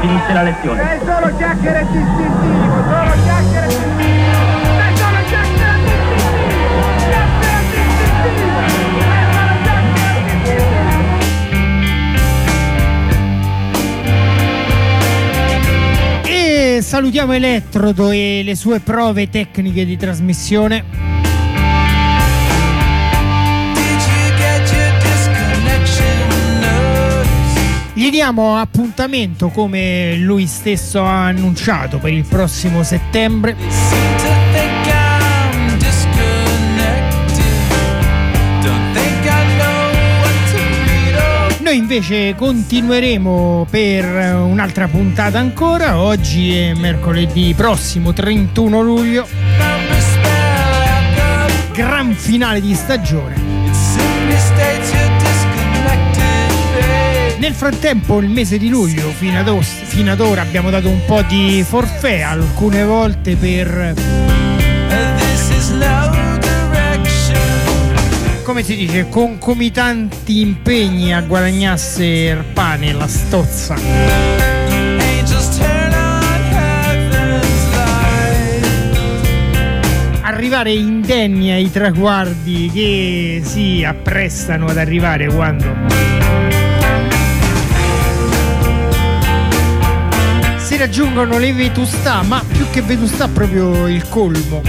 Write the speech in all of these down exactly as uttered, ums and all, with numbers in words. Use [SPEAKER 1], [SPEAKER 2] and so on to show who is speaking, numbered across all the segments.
[SPEAKER 1] finisce la lezione.
[SPEAKER 2] Sei solo chiacchiere distintivo, solo chiacchiere distintivo. Sei solo chiacchiere distintivo. Chiacchiere distintivo. Sei solo chiacchiere distintivo.
[SPEAKER 3] E salutiamo Elettrodo e le sue prove tecniche di trasmissione. Gli diamo appuntamento, come lui stesso ha annunciato, per il prossimo settembre. Noi invece continueremo per un'altra puntata ancora. Oggi è mercoledì prossimo trentuno luglio, gran finale di stagione. Nel frattempo, il mese di luglio, fino ad, os- fino ad ora, abbiamo dato un po' di forfè, alcune volte per, come si dice, concomitanti impegni a guadagnarsi il pane e la stozza. Arrivare indenni ai traguardi che si apprestano ad arrivare quando si raggiungono le vetustà, ma più che vetustà proprio il colmo.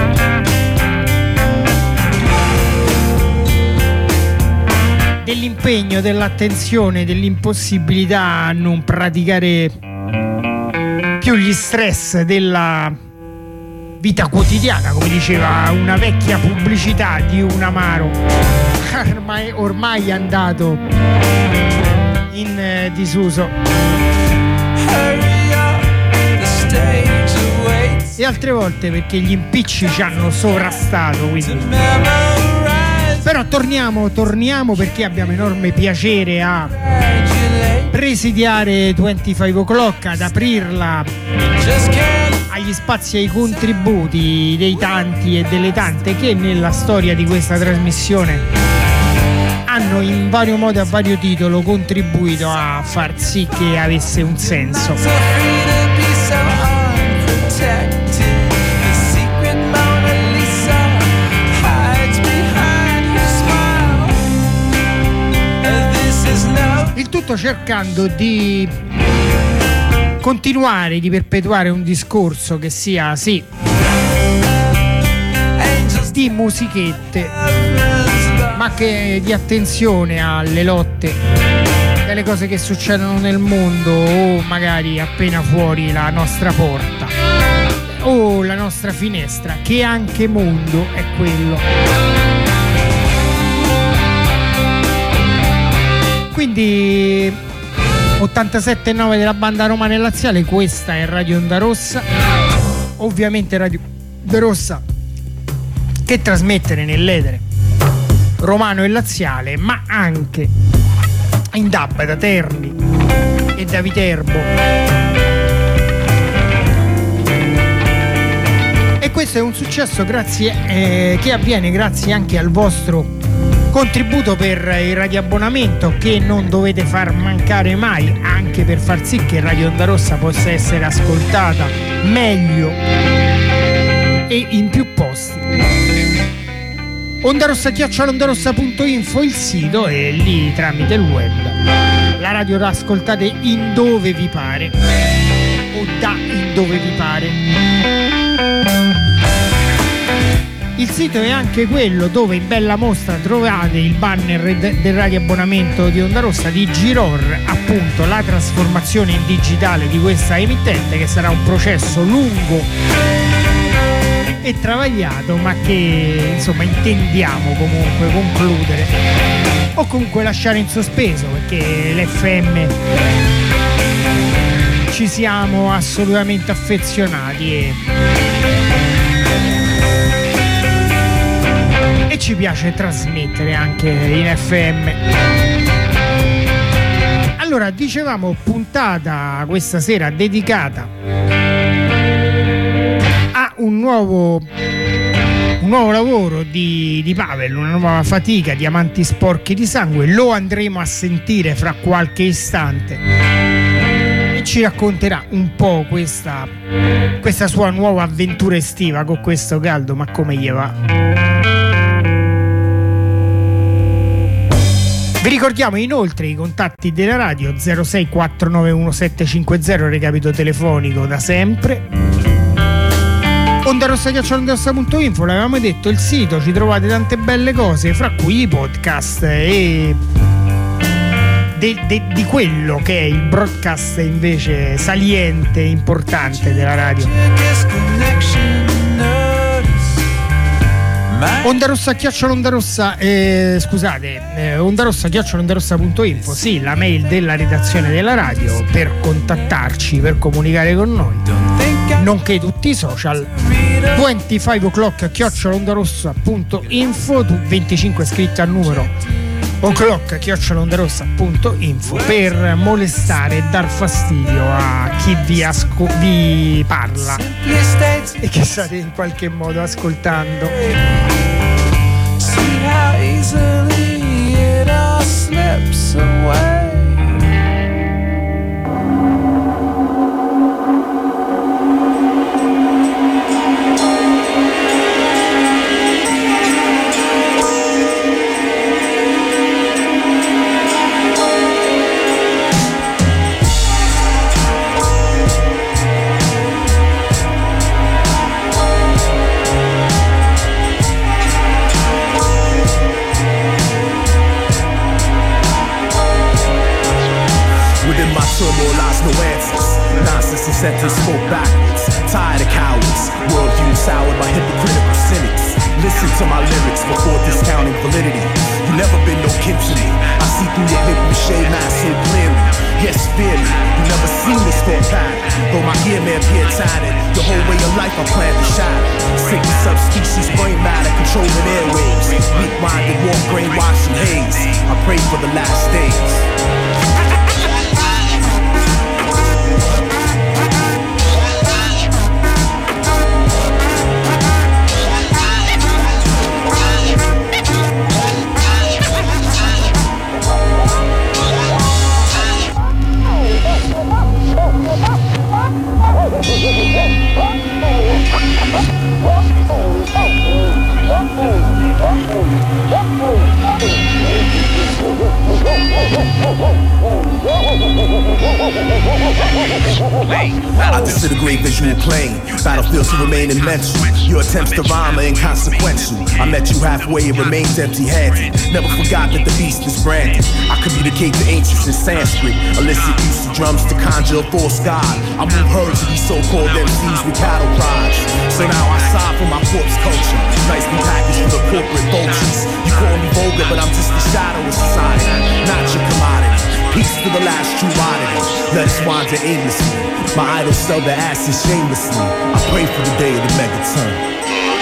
[SPEAKER 3] Dell'impegno, dell'attenzione, dell'impossibilità a non praticare più gli stress della vita quotidiana, come diceva una vecchia pubblicità di un amaro ormai, ormai andato in eh, disuso. E altre volte perché gli impicci ci hanno sovrastato, quindi. Però torniamo, torniamo perché abbiamo enorme piacere a presidiare venticinque o'clock, ad aprirla agli spazi e ai contributi dei tanti e delle tante che nella storia di questa trasmissione hanno in vario modo, a vario titolo, contribuito a far sì che avesse un senso. Il tutto cercando di continuare, di perpetuare un discorso che sia, sì, di musichette, ma che di attenzione alle lotte, delle cose che succedono nel mondo o magari appena fuori la nostra porta o la nostra finestra, che anche mondo è quello. Quindi ottantasette virgola nove della banda romana e laziale, questa è Radio Onda Rossa, ovviamente Radio Onda Rossa che trasmettere nell'etere romano e laziale, ma anche in D A B da Terni e da Viterbo. E questo è un successo grazie eh, che avviene grazie anche al vostro contributo per il radioabbonamento, che non dovete far mancare mai, anche per far sì che Radio Onda Rossa possa essere ascoltata meglio e in più posti. Ondarossa chiocciola ondarossa punto info il sito, e lì tramite il web la radio la ascoltate in dove vi pare o da in dove vi pare. Il sito è anche quello dove in bella mostra trovate il banner del radioabbonamento di Onda Rossa di Giror, appunto la trasformazione in digitale di questa emittente, che sarà un processo lungo e travagliato, ma che insomma intendiamo comunque concludere o comunque lasciare in sospeso, perché l'F M ci siamo assolutamente affezionati e e ci piace trasmettere anche in F M. Allora, dicevamo, puntata questa sera dedicata a un nuovo un nuovo lavoro di, di Pavel, una nuova fatica, Diamanti sporchi di sangue. Lo andremo a sentire fra qualche istante e ci racconterà un po' questa, questa sua nuova avventura estiva con questo caldo, ma come gli va? Vi ricordiamo inoltre i contatti della radio: zero sei quattro nove uno sette cinque zero, recapito telefonico da sempre. Onda Rossa chiocciola onda rossa punto info, l'avevamo detto, il sito, ci trovate tante belle cose, fra cui i podcast e de, de, di quello che è il broadcast invece saliente e importante della radio. Onda Rossa chiocciola onda rossa eh, scusate eh, onda rossa chiocciola onda rossa punto info, sì, la mail della redazione della radio per contattarci, per comunicare con noi, nonché tutti i social. venticinque o'clock chiocciola onda rossa punto info, venticinque scritto al numero, o'clock chiocciola onda rossa punto info, per molestare e dar fastidio a chi vi, asco- vi parla e che state in qualche modo ascoltando.
[SPEAKER 1] How easily it all slips away.
[SPEAKER 4] Turmoil lies no answers. Nonsense and sentence spoke backwards. Tired of cowards. Worldview soured by hypocritical cynics. Listen to my lyrics before discounting validity. You never been no kin to me. I see through your paper mache mask so clearly. Yes, fear me. You never seen this thought pattern. Though my ear may appear tattered, the whole way of life I plan to shatter. Sick with subspecies brain matter controlling airwaves. Weak-minded walk brainwashing haze. I pray for the last days. I disintegrate visual plane, battlefields to remain in mental. Your attempts to rhyme are inconsequential. I met you halfway and remained empty-handed. Never forgot that the beast is branded. I communicate to ancients in Sanskrit, elicit use of drums to conjure a false god. I move herds to these so-called M Cs with cattle prods. So now I sigh for my corpse culture, nicely packaged for the corporate vultures. You call me vulgar, but I'm just the shadow of society, not your commodity. Peace to the last true oddity. Let us wander aimlessly. My idols sell their asses shamelessly. I pray for the day of the megaton.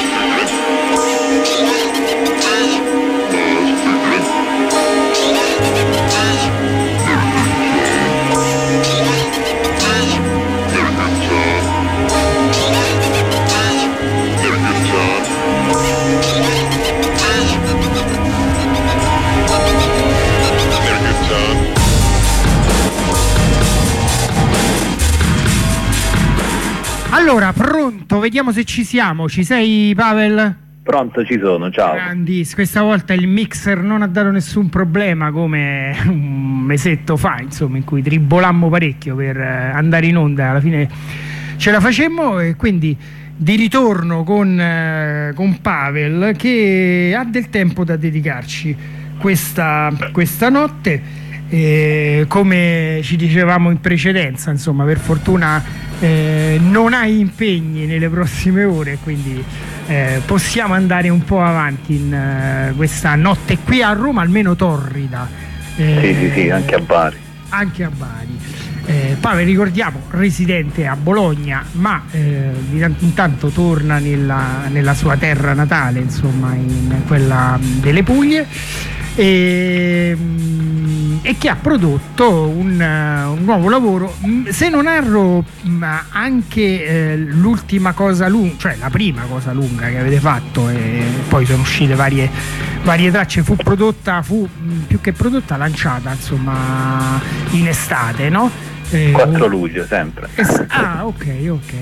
[SPEAKER 3] Allora, pronto, vediamo se ci siamo. Ci sei, Pavel?
[SPEAKER 5] Pronto, ci sono, ciao.
[SPEAKER 3] Grandis, questa volta il mixer non ha dato nessun problema come un mesetto fa, insomma, in cui tribolammo parecchio per andare in onda. Alla fine ce la facemmo e quindi di ritorno con, eh, con Pavel, che ha del tempo da dedicarci questa, questa notte. Eh, come ci dicevamo in precedenza, insomma, per fortuna eh, non hai impegni nelle prossime ore, quindi eh, possiamo andare un po' avanti in eh, questa notte qui a Roma, almeno torrida.
[SPEAKER 5] Eh, sì, sì, sì, anche a Bari.
[SPEAKER 3] Anche a Bari. Eh, Pavel, ricordiamo, residente a Bologna, ma eh, intanto torna nella, nella sua terra natale, insomma, in quella delle Puglie. E, e che ha prodotto un, un nuovo lavoro, se non erro anche eh, l'ultima cosa lunga, cioè la prima cosa lunga che avete fatto, e poi sono uscite varie, varie tracce. Fu prodotta, fu più che prodotta, lanciata insomma in estate, no? Eh,
[SPEAKER 5] quattro luglio sempre.
[SPEAKER 3] Eh, ah, ok, ok.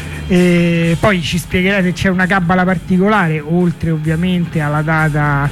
[SPEAKER 3] E poi ci spiegherete se c'è una cabala particolare, oltre ovviamente alla data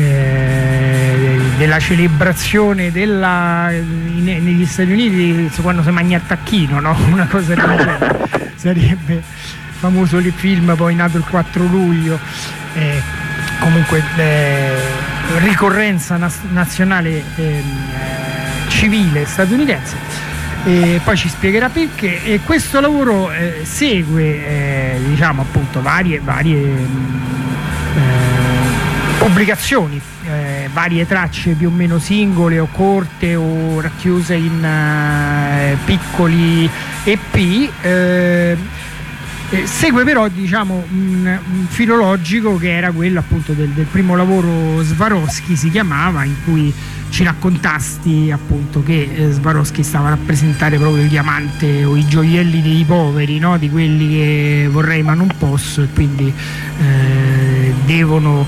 [SPEAKER 3] eh, della celebrazione della, in, negli Stati Uniti quando si mangia il tacchino, no? Una cosa del genere. Sarebbe famoso il film poi nato il quattro luglio. Eh, comunque eh, ricorrenza nas- nazionale eh, civile statunitense. E poi ci spiegherà perché. E questo lavoro eh, segue eh, diciamo appunto varie, varie eh, pubblicazioni, eh, varie tracce più o meno singole o corte o racchiuse in eh, piccoli E P. Eh, eh, segue però diciamo un, un filo logico che era quello appunto del, del primo lavoro Swarovski, si chiamava, in cui ci raccontasti appunto che eh, Swarovski stava a rappresentare proprio il diamante o i gioielli dei poveri, no? Di quelli che vorrei ma non posso, e quindi eh, devono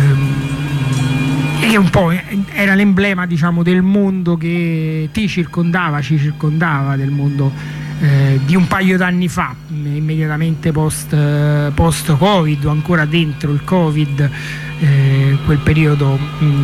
[SPEAKER 3] ehm, e un po' era l'emblema diciamo del mondo che ti circondava, ci circondava, del mondo eh, di un paio d'anni fa, immediatamente post, post Covid o ancora dentro il Covid. Eh, quel periodo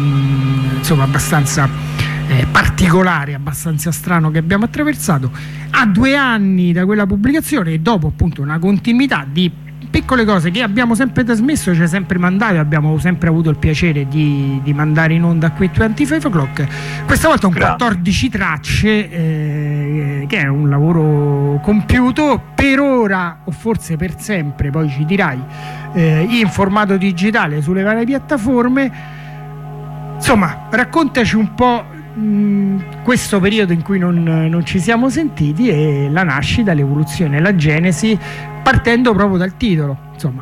[SPEAKER 3] mh, insomma abbastanza eh, particolare, abbastanza strano che abbiamo attraversato. A due anni da quella pubblicazione e dopo appunto una continuità di piccole cose che abbiamo sempre trasmesso, ci ha sempre mandato, abbiamo sempre avuto il piacere di, di mandare in onda qui venticinque O'Clock. Questa volta un quattordici tracce, eh, che è un lavoro compiuto per ora o forse per sempre, poi ci dirai, eh, in formato digitale sulle varie piattaforme. Insomma, raccontaci un po' mh, questo periodo in cui non, non ci siamo sentiti e la nascita, l'evoluzione, la genesi, partendo proprio dal titolo, insomma,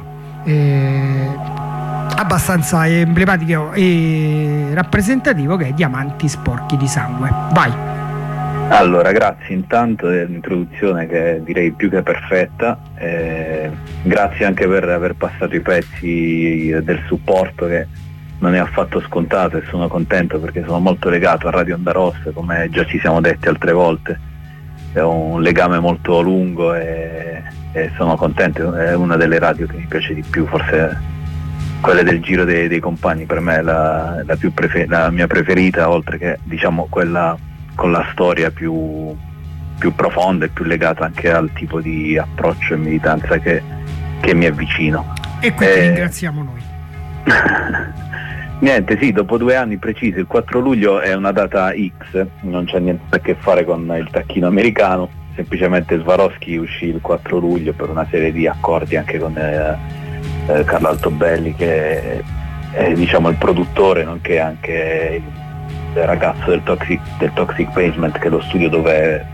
[SPEAKER 3] eh, abbastanza emblematico e rappresentativo, che è Diamanti sporchi di sangue. Vai.
[SPEAKER 5] Allora, grazie intanto dell'introduzione, che direi più che perfetta, eh, grazie anche per aver passato i pezzi del supporto, che non è affatto scontato, e sono contento perché sono molto legato a Radio Onda Rossa, come già ci siamo detti altre volte. È un legame molto lungo e, e sono contento, è una delle radio che mi piace di più, forse quella del Giro dei, dei Compagni per me è la, la, più prefer- la mia preferita, oltre che diciamo quella con la storia più, più profonda e più legata anche al tipo di approccio e militanza che, che mi avvicino.
[SPEAKER 3] E quindi
[SPEAKER 5] eh,
[SPEAKER 3] ringraziamo noi.
[SPEAKER 5] Niente, sì, dopo due anni precisi, il quattro luglio è una data X, non c'è niente a che fare con il tacchino americano, semplicemente Swarovski uscì il quattro luglio per una serie di accordi anche con eh, eh, Carlo Altobelli, che è, è diciamo il produttore, nonché anche il ragazzo del Toxic, del Toxic Basement, che è lo studio dove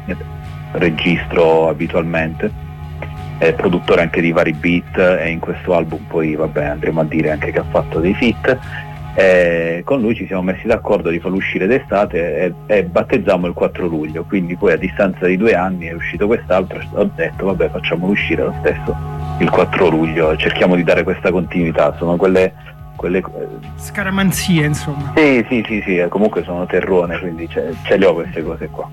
[SPEAKER 5] registro abitualmente, è produttore anche di vari beat, e in questo album poi vabbè andremo a dire anche che ha fatto dei feat. Eh, con lui ci siamo messi d'accordo di farlo uscire d'estate e, e battezziamo il quattro luglio, quindi poi a distanza di due anni è uscito quest'altro e ho detto vabbè, facciamolo uscire lo stesso il quattro luglio, cerchiamo di dare questa continuità. Sono quelle, quelle
[SPEAKER 3] scaramanzie, insomma.
[SPEAKER 5] Sì, sì, sì, sì, comunque sono terrone, quindi ce, ce le ho queste cose qua.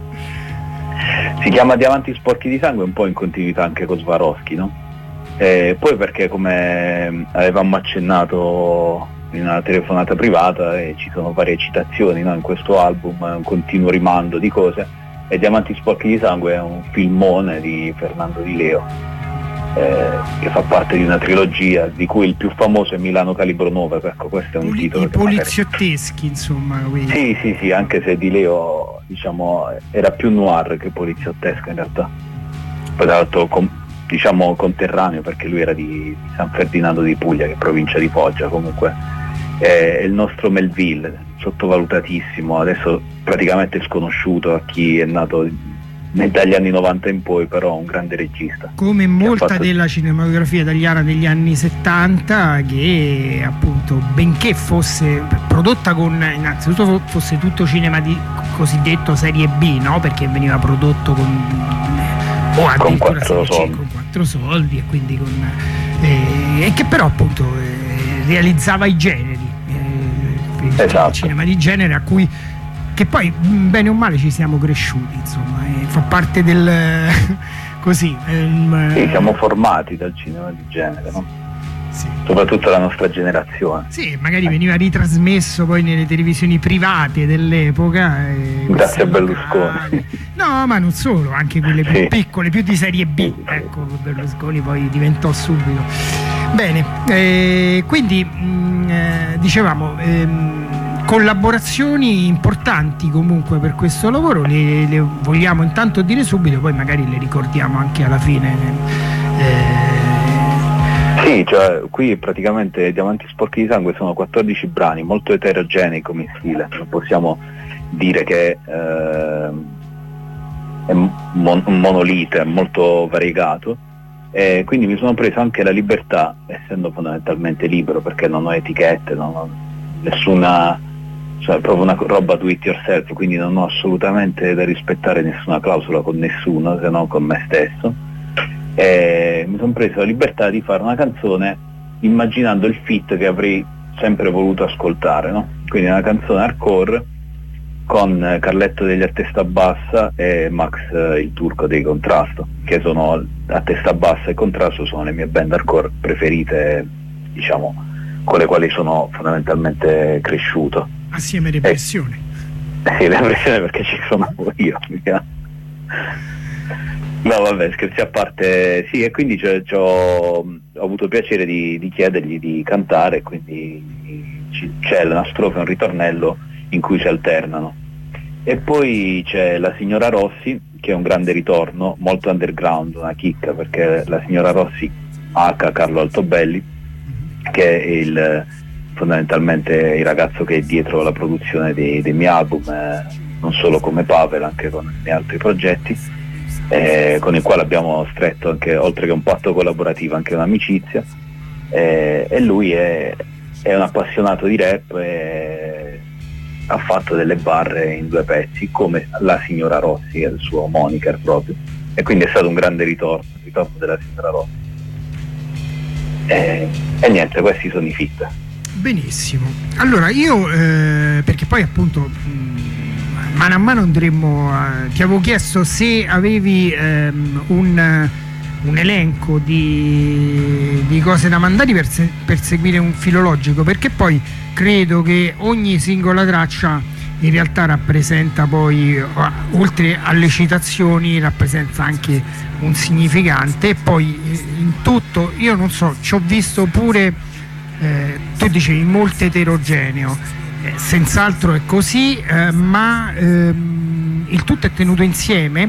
[SPEAKER 5] Si chiama Diamanti sporchi di sangue, un po' in continuità anche con Swarovski, no? E poi perché, come avevamo accennato in una telefonata privata, e ci sono varie citazioni, no, in questo album, è un continuo rimando di cose, e Diamanti sporchi di sangue è un filmone di Fernando Di Leo, eh, che fa parte di una trilogia di cui il più famoso è Milano Calibro nove, ecco, questo è un
[SPEAKER 3] Poli-
[SPEAKER 5] titolo
[SPEAKER 3] i poliziotteschi magari... insomma, quindi.
[SPEAKER 5] sì sì sì, anche se Di Leo diciamo era più noir che poliziottesco in realtà, poi tra l'altro com- diciamo conterraneo, perché lui era di San Ferdinando di Puglia, che è provincia di Foggia. Comunque è il nostro Melville, sottovalutatissimo, adesso praticamente sconosciuto a chi è nato dagli anni novanta in poi, però un grande regista.
[SPEAKER 3] Come molta
[SPEAKER 5] fatto...
[SPEAKER 3] della cinematografia italiana degli anni settanta, che appunto, benché fosse prodotta con, innanzitutto fosse tutto cinema di cosiddetto serie B, no? Perché veniva prodotto con o
[SPEAKER 5] con quattro soldi.
[SPEAKER 3] con quattro soldi e quindi con eh, e che però appunto eh, realizzava i generi, eh,
[SPEAKER 5] esatto.
[SPEAKER 3] il cinema di genere a cui che poi bene o male ci siamo cresciuti, insomma, e fa parte del così. Ehm,
[SPEAKER 5] sì, siamo formati dal cinema di genere, no?
[SPEAKER 3] Sì.
[SPEAKER 5] Soprattutto la nostra generazione.
[SPEAKER 3] Sì, magari veniva ritrasmesso poi nelle televisioni private dell'epoca. E
[SPEAKER 5] grazie a Berlusconi.
[SPEAKER 3] No, ma non solo, anche quelle più
[SPEAKER 5] sì.
[SPEAKER 3] piccole, più di serie B. Ecco, Berlusconi poi diventò subito. Bene, eh, quindi mh, eh, dicevamo, ehm, collaborazioni importanti comunque per questo lavoro, le, le vogliamo intanto dire subito, poi magari le ricordiamo anche alla fine. Eh,
[SPEAKER 5] Sì, cioè qui praticamente Diamanti Sporchi di Sangue sono quattordici brani, molto eterogenei come stile, non possiamo dire che eh, è mon- un monolite, è molto variegato, e quindi mi sono preso anche la libertà, essendo fondamentalmente libero perché non ho etichette, non ho nessuna, cioè proprio una roba do it yourself, quindi non ho assolutamente da rispettare nessuna clausola con nessuno se non con me stesso. E mi sono preso la libertà di fare una canzone immaginando il feat che avrei sempre voluto ascoltare, no? Quindi una canzone hardcore con Carletto degli A Testa Bassa e Max il Turco dei Contrasto, che sono A Testa Bassa e Contrasto sono le mie band hardcore preferite, diciamo, con le quali sono fondamentalmente cresciuto.
[SPEAKER 3] Assieme a Repressione.
[SPEAKER 5] Eh, sì, Repressione perché ci sono io. No, vabbè, scherzi a parte, sì, e quindi c'ho, c'ho, ho avuto piacere di, di chiedergli di cantare, quindi c'è una strofa e un ritornello in cui si alternano. E poi c'è La Signora Rossi, che è un grande ritorno, molto underground, una chicca, perché la Signora Rossi, H. Carlo Altobelli, che è il, fondamentalmente il ragazzo che è dietro la produzione dei, dei miei album, eh, non solo come Pavel, anche con i miei altri progetti. Eh, con il quale abbiamo stretto anche, oltre che un patto collaborativo, anche un'amicizia, eh, e lui è, è un appassionato di rap e ha fatto delle barre in due pezzi come La Signora Rossi, che è il suo moniker proprio, e quindi è stato un grande ritorno, il ritorno della Signora Rossi. E, e niente, questi sono i feat.
[SPEAKER 3] Benissimo, allora io eh, perché poi appunto mh, mano a mano andremo a, ti avevo chiesto se avevi ehm, un, un elenco di, di cose da mandare per, se, per seguire un filologico, perché poi credo che ogni singola traccia in realtà rappresenta poi, oltre alle citazioni, rappresenta anche un significante, e poi in tutto, io non so, ci ho visto pure, eh, tu dicevi molto eterogeneo, senz'altro è così, eh, ma ehm, il tutto è tenuto insieme,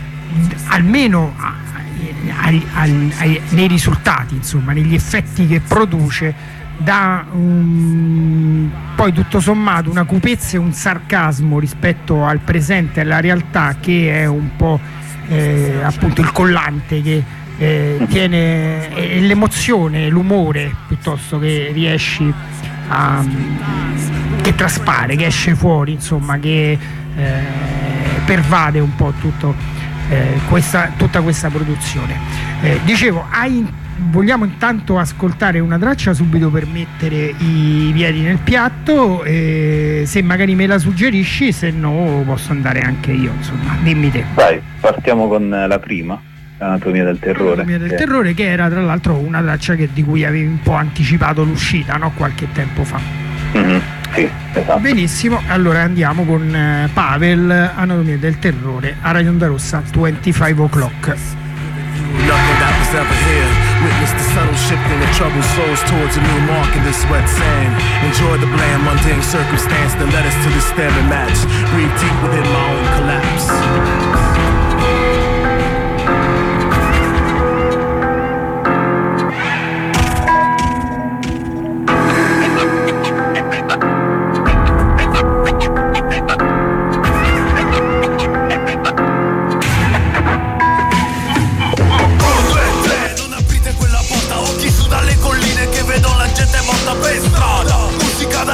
[SPEAKER 3] almeno a, a, a, a, nei risultati, insomma, negli effetti che produce, da um, poi tutto sommato una cupezza e un sarcasmo rispetto al presente e alla realtà, che è un po' eh, appunto il collante che eh, tiene, è l'emozione, l'umore piuttosto che riesci a, che traspare, che esce fuori, insomma, che eh, pervade un po' tutto, eh, questa, tutta questa produzione. Eh, dicevo, hai, vogliamo intanto ascoltare una traccia subito per mettere i piedi nel piatto, eh, se magari me la suggerisci, se no posso andare anche io, insomma, dimmi te.
[SPEAKER 5] Dai, partiamo con la prima, Anatomia del Terrore.
[SPEAKER 3] Anatomia del
[SPEAKER 5] che...
[SPEAKER 3] Terrore, che era tra l'altro una traccia che, di cui avevi un po' anticipato l'uscita, no? Qualche tempo fa.
[SPEAKER 5] Mm-hmm, sì, esatto.
[SPEAKER 3] Benissimo, allora andiamo con eh, Pavel, Anatomia del Terrore, a Radio Onda Rossa, venticinque o'clock.
[SPEAKER 1] Nothing that was ever here. Witness the subtle shifting of troubled souls towards a new mark in this wet sand. Enjoy the bland, mundane circumstance that led us to this staring match. Breathe deep within my own collapse.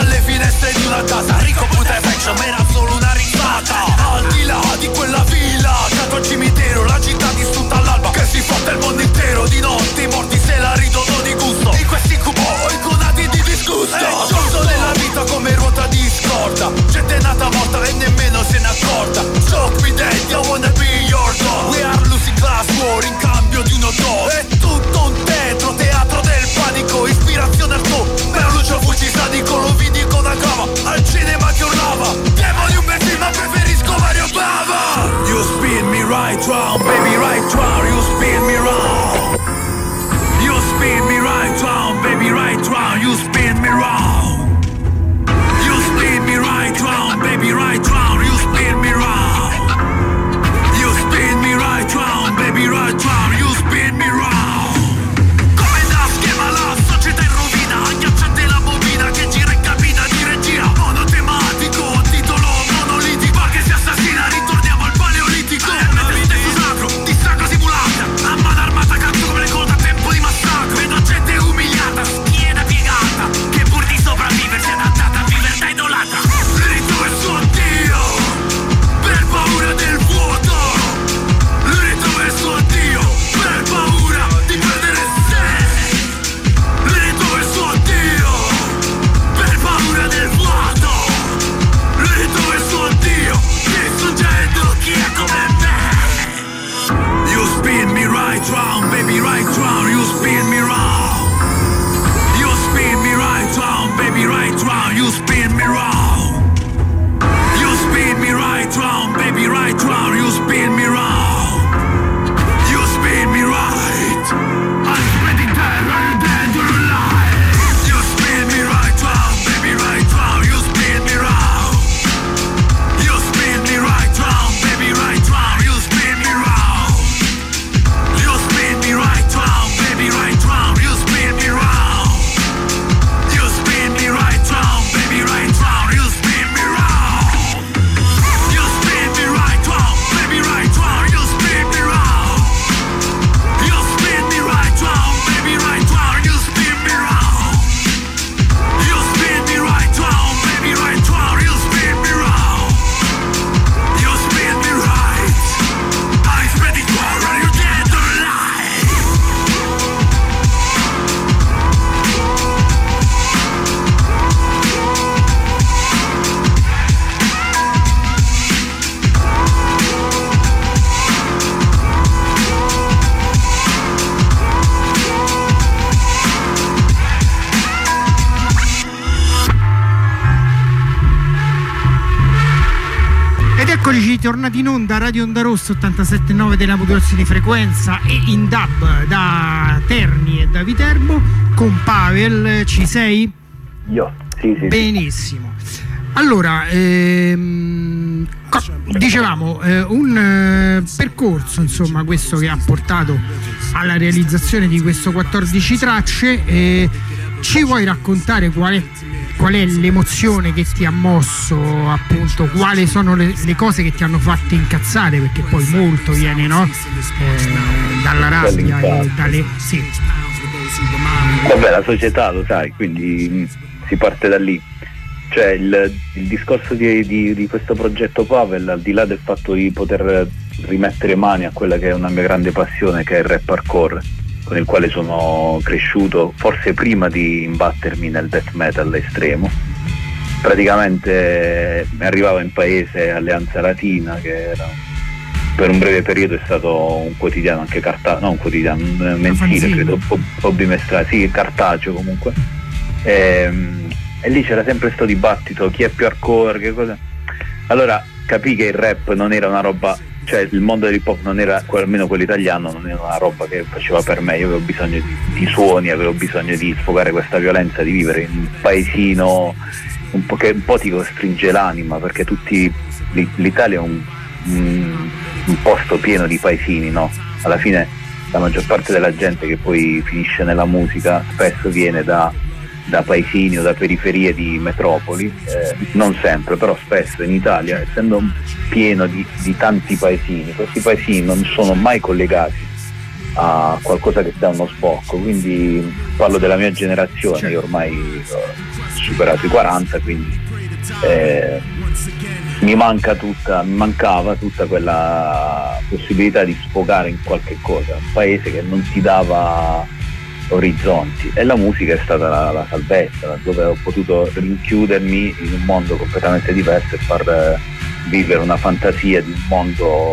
[SPEAKER 6] Casa, ricco puta e faccio, ma era solo una risata. Al di là di quella villa right round, you spin me round. You spin me right round, baby, right round, you spin me round. You spin me right. I'm spreading terror and dead to the light. You spin me right round, baby, right round, you spin me round. You spin me right round, baby, right round, you spin me round. You spin me right round, baby, right round, you spin me round. You spin me right round, baby, right round, you spin me round. You spin me right round, baby, right round, you spin me round. You spin me right round, baby, right round, you spin me round. You spin me right round, baby, right round, you spin me round. You spin me right. I'm spreading horror, you dead or alive.
[SPEAKER 3] Ed eccoci tornati in onda, Radio Onda Rossa ottantasette virgola nove della modulazione di frequenza e in D A B da Terni e da Viterbo con Pavel. Ci sei?
[SPEAKER 5] Io, sì, sì.
[SPEAKER 3] Benissimo. Allora, ehm, co- dicevamo, eh, un eh, percorso, insomma, questo che ha portato alla realizzazione di questo quattordici tracce. Eh, ci vuoi raccontare qual è, qual è l'emozione che ti ha mosso, appunto, quali sono le, le cose che ti hanno fatto incazzare, perché poi molto viene, no? Eh, dalla rabbia e dalle... Sì.
[SPEAKER 5] Vabbè, la società lo sai, quindi mh, si parte da lì. Cioè il, il discorso di, di, di questo progetto Pavel, al di là del fatto di poter rimettere mani a quella che è una mia grande passione, che è il rap hardcore, con il quale sono cresciuto, forse prima di imbattermi nel death metal estremo. Praticamente arrivavo in paese Alleanza Latina, che era, per un breve periodo è stato un quotidiano anche cartaceo, no un quotidiano, un mensile, credo, o bimestrale, sì, cartaceo comunque. E, e lì c'era sempre questo dibattito, chi è più hardcore, che cosa. Allora capì che il rap non era una roba, cioè il mondo dell'hip hop non era, almeno quello italiano, non era una roba che faceva per me. Io avevo bisogno di, di suoni, avevo bisogno di sfogare questa violenza, di vivere in un paesino un po' che un po' ti costringe l'anima, perché tutti l'Italia è un, un, un posto pieno di paesini, no? Alla fine la maggior parte della gente che poi finisce nella musica spesso viene da da paesini o da periferie di metropoli, eh, non sempre, però spesso in Italia, essendo pieno di, di tanti paesini, questi paesini non sono mai collegati a qualcosa che dà uno sbocco, quindi parlo della mia generazione, io ormai ho superato i quaranta, quindi eh, mi manca tutta, mi mancava tutta quella possibilità di sfogare in qualche cosa, un paese che non ti dava orizzonti, e la musica è stata la, la salvezza, dove ho potuto rinchiudermi in un mondo completamente diverso e far vivere una fantasia di un mondo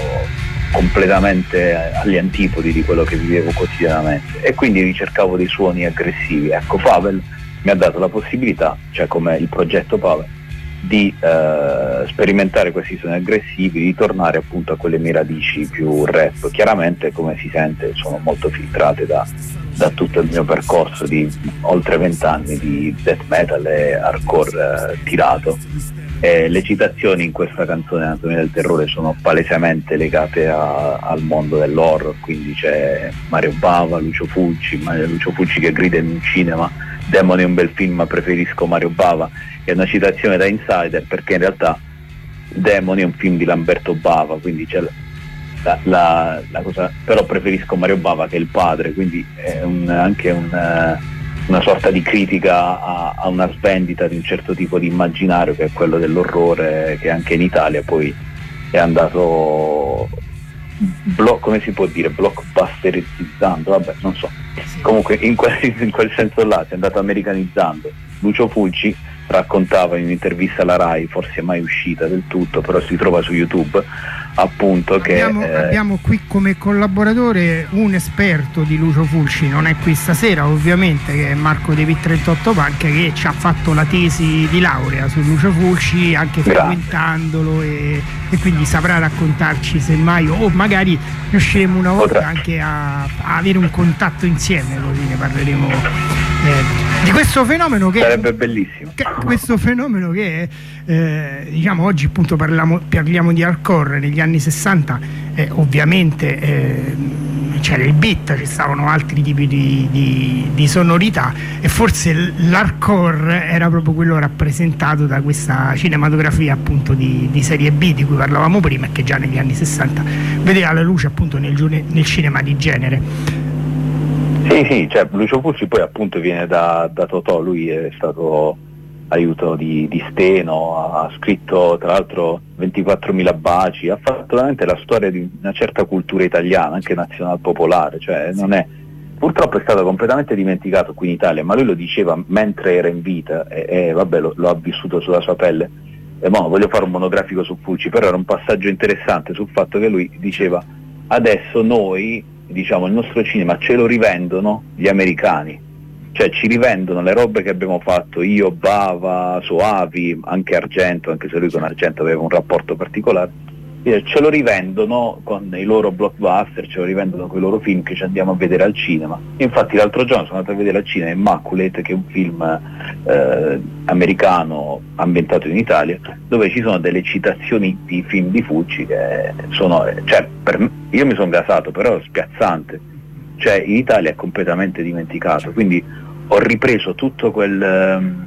[SPEAKER 5] completamente agli antipodi di quello che vivevo quotidianamente, e quindi ricercavo dei suoni aggressivi. Ecco, Pavel mi ha dato la possibilità, cioè come il progetto Pavel, di eh, sperimentare questi suoni aggressivi, di tornare appunto a quelle mie radici più rap. Chiaramente, come si sente, sono molto filtrate da da tutto il mio percorso di oltre vent'anni di death metal e hardcore eh, tirato. E le citazioni in questa canzone Anatomia del Terrore sono palesemente legate a, al mondo dell'horror, quindi c'è Mario Bava, Lucio Fulci, Lucio Fulci che grida in un cinema: Demoni è un bel film ma preferisco Mario Bava, che è una citazione da Insider, perché in realtà Demoni è un film di Lamberto Bava, quindi c'è La, la, la cosa, però preferisco Mario Bava, che è il padre, quindi è un, anche un, una sorta di critica a, a una svendita di un certo tipo di immaginario, che è quello dell'orrore, che anche in Italia poi è andato blo- come si può dire blockbusterizzando, vabbè, non so, comunque in quel, in quel senso là si è andato americanizzando. Lucio Fulci raccontava in un'intervista alla Rai, forse mai uscita del tutto, però si trova su YouTube, appunto che
[SPEAKER 3] abbiamo,
[SPEAKER 5] eh,
[SPEAKER 3] abbiamo qui come collaboratore un esperto di Lucio Fulci, non è qui stasera ovviamente, che è Marco De P trentotto Panche, che ci ha fatto la tesi di laurea su Lucio Fulci, anche frequentandolo, e, e quindi saprà raccontarci semmai, o magari riusciremo una volta
[SPEAKER 5] Potrà.
[SPEAKER 3] anche a, a avere un contatto insieme, così ne parleremo eh, di questo fenomeno che
[SPEAKER 5] sarebbe bellissimo.
[SPEAKER 3] che, questo fenomeno che eh, diciamo oggi appunto parliamo, parliamo di hardcore. Negli anni sessanta eh, ovviamente eh, c'era il beat, ci stavano altri tipi di, di, di sonorità, e forse l'hardcore era proprio quello rappresentato da questa cinematografia appunto di, di serie B di cui parlavamo prima, e che già negli anni sessanta vedeva la luce appunto nel, nel cinema di genere.
[SPEAKER 5] Sì, sì, cioè Lucio Fulci poi appunto viene da, da Totò, lui è stato aiuto di, di Steno, ha scritto tra l'altro ventiquattromila baci, ha fatto veramente la storia di una certa cultura italiana, anche nazional popolare, cioè non è, purtroppo è stato completamente dimenticato qui in Italia, ma lui lo diceva mentre era in vita, e, e vabbè lo, lo ha vissuto sulla sua pelle. E mo, voglio fare un monografico su Fulci, però era un passaggio interessante sul fatto che lui diceva: adesso noi, diciamo, il nostro cinema ce lo rivendono gli americani, cioè ci rivendono le robe che abbiamo fatto io, Bava, Soavi, anche Argento, anche se lui con Argento aveva un rapporto particolare, ce lo rivendono con i loro blockbuster, ce lo rivendono con i loro film che ci andiamo a vedere al cinema. Infatti l'altro giorno sono andato a vedere al cinema Immaculate, che è un film eh, americano ambientato in Italia, dove ci sono delle citazioni di film di Fulci che sono, cioè, per me, io mi sono gasato, però è spiazzante, cioè in Italia è completamente dimenticato, quindi ho ripreso tutto quel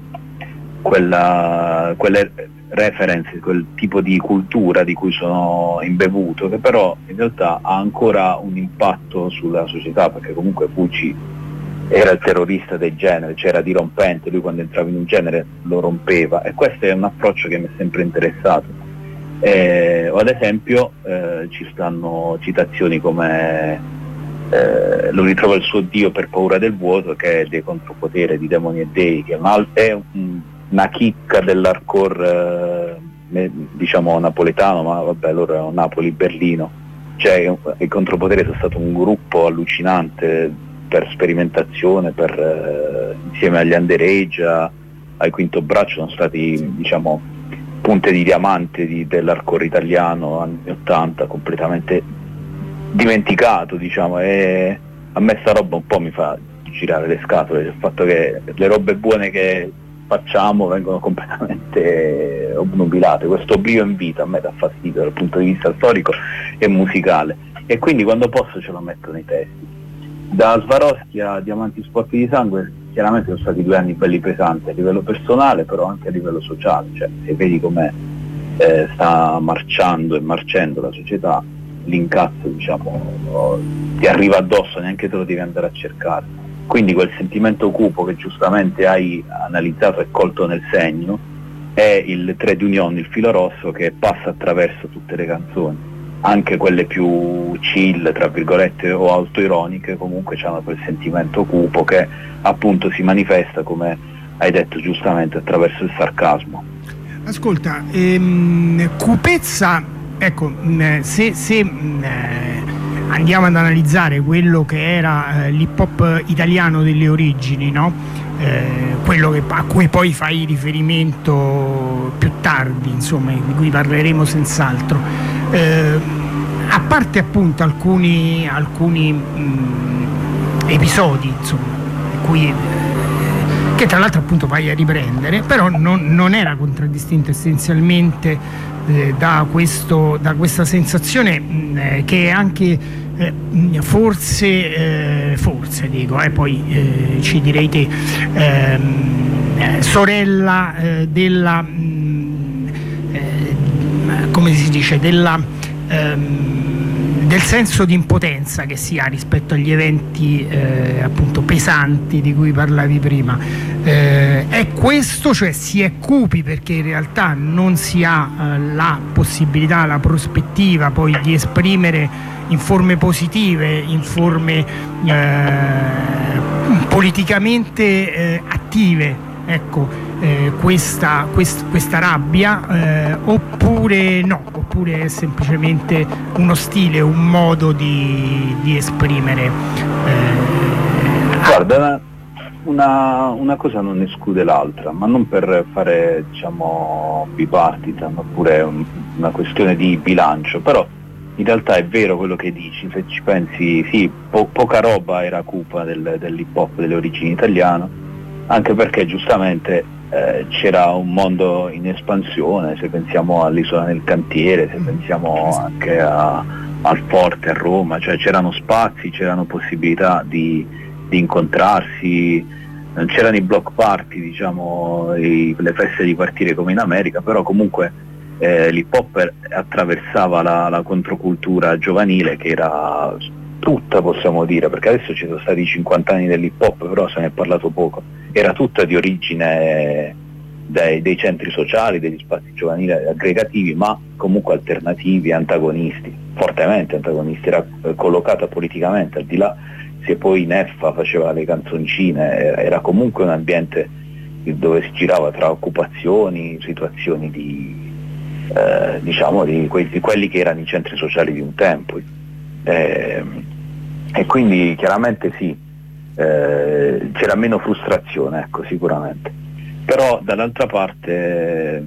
[SPEAKER 5] quella quelle reference, quel tipo di cultura di cui sono imbevuto, che però in realtà ha ancora un impatto sulla società, perché comunque Fulci era il terrorista del genere, cioè era dirompente, lui quando entrava in un genere lo rompeva, e questo è un approccio che mi è sempre interessato. Eh, o ad esempio eh, ci stanno citazioni come eh, lo ritrova il suo Dio per paura del vuoto, che è dei contropotere di Demoni e Dei, che è un una chicca dell'hardcore eh, diciamo napoletano, ma vabbè, loro erano Napoli-Berlino, cioè i Contropotere sono stato un gruppo allucinante per sperimentazione, per, eh, insieme agli Underage, a, ai Quinto Braccio, sono stati, diciamo, punte di diamante di, dell'hardcore italiano anni ottanta, completamente dimenticato, diciamo, e a me sta roba un po' mi fa girare le scatole, il fatto che le robe buone che facciamo vengono completamente obnubilate. Questo oblio in vita a me dà fastidio dal punto di vista storico e musicale, e quindi quando posso ce lo metto nei testi. Da Swarovski a Diamanti Sporchi di Sangue chiaramente sono stati due anni belli pesanti a livello personale, però anche a livello sociale, cioè se vedi com'è eh, sta marciando e marcendo la società, l'incazzo, diciamo, ti arriva addosso, neanche te lo devi andare a cercare. Quindi quel sentimento cupo che giustamente hai analizzato e colto nel segno è il trade union, il filo rosso che passa attraverso tutte le canzoni, anche quelle più chill, tra virgolette, o autoironiche, comunque hanno quel sentimento cupo che appunto si manifesta, come hai detto giustamente, attraverso il sarcasmo.
[SPEAKER 3] Ascolta, ehm, cupezza, ecco, se, se mh, andiamo ad analizzare quello che era eh, l'hip hop italiano delle origini, no? Eh, quello che, a cui poi fai riferimento più tardi, insomma, di cui parleremo senz'altro, eh, a parte appunto alcuni, alcuni mh, episodi, insomma, cui, eh, che tra l'altro appunto vai a riprendere, però non, non era contraddistinto essenzialmente eh, da, questo, da questa sensazione mh, eh, che è anche Eh, forse, eh, forse dico, eh, poi eh, ci direi te, ehm, eh, sorella eh, della, mh, eh, come si dice, della, ehm, del senso di impotenza che si ha rispetto agli eventi eh, appunto pesanti di cui parlavi prima. Eh, è questo, cioè si è cupi perché in realtà non si ha eh, la possibilità, la prospettiva poi di esprimere in forme positive, in forme eh, politicamente eh, attive, ecco, eh, questa, quest, questa rabbia, eh, oppure no, oppure è semplicemente uno stile, un modo di, di esprimere. Eh,
[SPEAKER 5] Guarda, una, una cosa non esclude l'altra, ma non per fare, diciamo, bipartisan oppure un, una questione di bilancio, però in realtà è vero quello che dici. Se ci pensi, sì, po- poca roba era cupa del, dell'hip hop delle origini italiane, anche perché giustamente eh, c'era un mondo in espansione. Se pensiamo all'Isola nel Cantiere, se pensiamo anche a, al Forte a Roma, cioè c'erano spazi, c'erano possibilità di, di incontrarsi, non c'erano i block party, diciamo, i, le feste di quartiere come in America, però comunque Eh, l'hip hop attraversava la, la controcultura giovanile, che era tutta, possiamo dire, perché adesso ci sono stati cinquanta anni dell'hip hop, però se ne è parlato poco, era tutta di origine dei, dei centri sociali, degli spazi giovanili aggregativi, ma comunque alternativi, antagonisti, fortemente antagonisti, era collocata politicamente, al di là se poi Neffa faceva le canzoncine, era comunque un ambiente dove si girava tra occupazioni, situazioni di Eh, diciamo di, que- di quelli che erano i centri sociali di un tempo, eh, e quindi chiaramente sì, eh, c'era meno frustrazione, ecco, sicuramente, però dall'altra parte eh,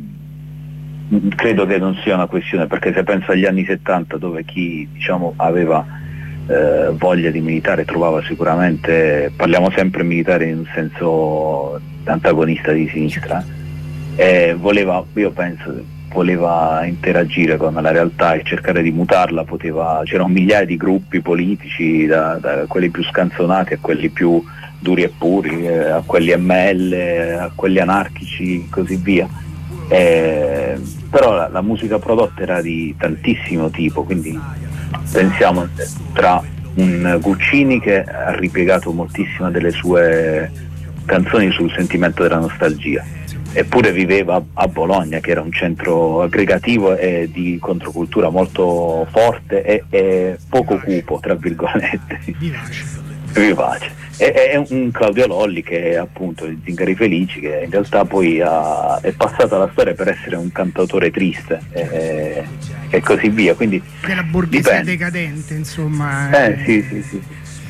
[SPEAKER 5] credo che non sia una questione, perché se penso agli anni settanta, dove chi, diciamo, aveva eh, voglia di militare trovava sicuramente, parliamo sempre militare in un senso antagonista di sinistra, eh, voleva, io penso voleva interagire con la realtà e cercare di mutarla, poteva, c'erano migliaia di gruppi politici, da, da quelli più scanzonati a quelli più duri e puri, eh, a quelli M L, a quelli anarchici, così via. Eh, però la, la musica prodotta era di tantissimo tipo, quindi pensiamo tra un Guccini che ha ripiegato moltissime delle sue canzoni sul sentimento della nostalgia, eppure viveva a Bologna, che era un centro aggregativo e di controcultura molto forte e, e poco cupo, tra virgolette,
[SPEAKER 3] vivace.
[SPEAKER 5] vivace. E, è un Claudio Lolli che è appunto il Zingari Felici, che in realtà poi ha, è passato alla storia per essere un cantautore triste e, e così via, quindi
[SPEAKER 3] della borghesia
[SPEAKER 5] dipende.
[SPEAKER 3] Decadente, insomma.
[SPEAKER 5] Eh sì, sì, sì.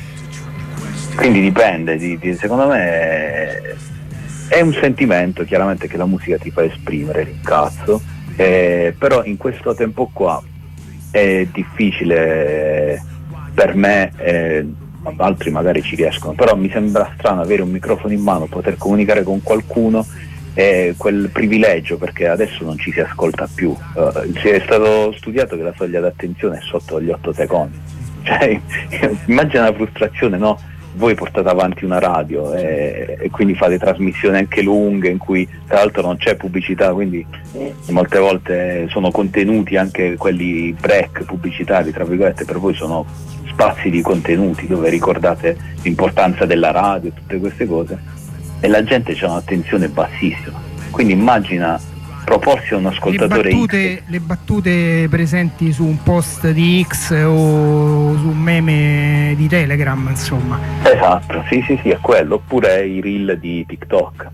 [SPEAKER 5] Quindi dipende, di, di, secondo me è, è un sentimento chiaramente che la musica ti fa esprimere, l'incazzo, eh, però in questo tempo qua è difficile per me, eh, altri magari ci riescono, però mi sembra strano avere un microfono in mano, poter comunicare con qualcuno, è quel privilegio, perché adesso non ci si ascolta più. Uh, si è stato studiato che la soglia d'attenzione è sotto gli otto secondi, cioè immagina la frustrazione, no? Voi portate avanti una radio e, e quindi fate trasmissioni anche lunghe in cui tra l'altro non c'è pubblicità, quindi molte volte sono contenuti, anche quelli break pubblicitari tra virgolette, per voi sono spazi di contenuti dove ricordate l'importanza della radio e tutte queste cose, e la gente c'ha un'attenzione bassissima, quindi immagina proporsi a un ascoltatore.
[SPEAKER 3] Le battute,
[SPEAKER 5] X.
[SPEAKER 3] le battute presenti su un post di X o su un meme di Telegram, insomma.
[SPEAKER 5] Esatto, sì sì sì, è quello, oppure i reel di TikTok.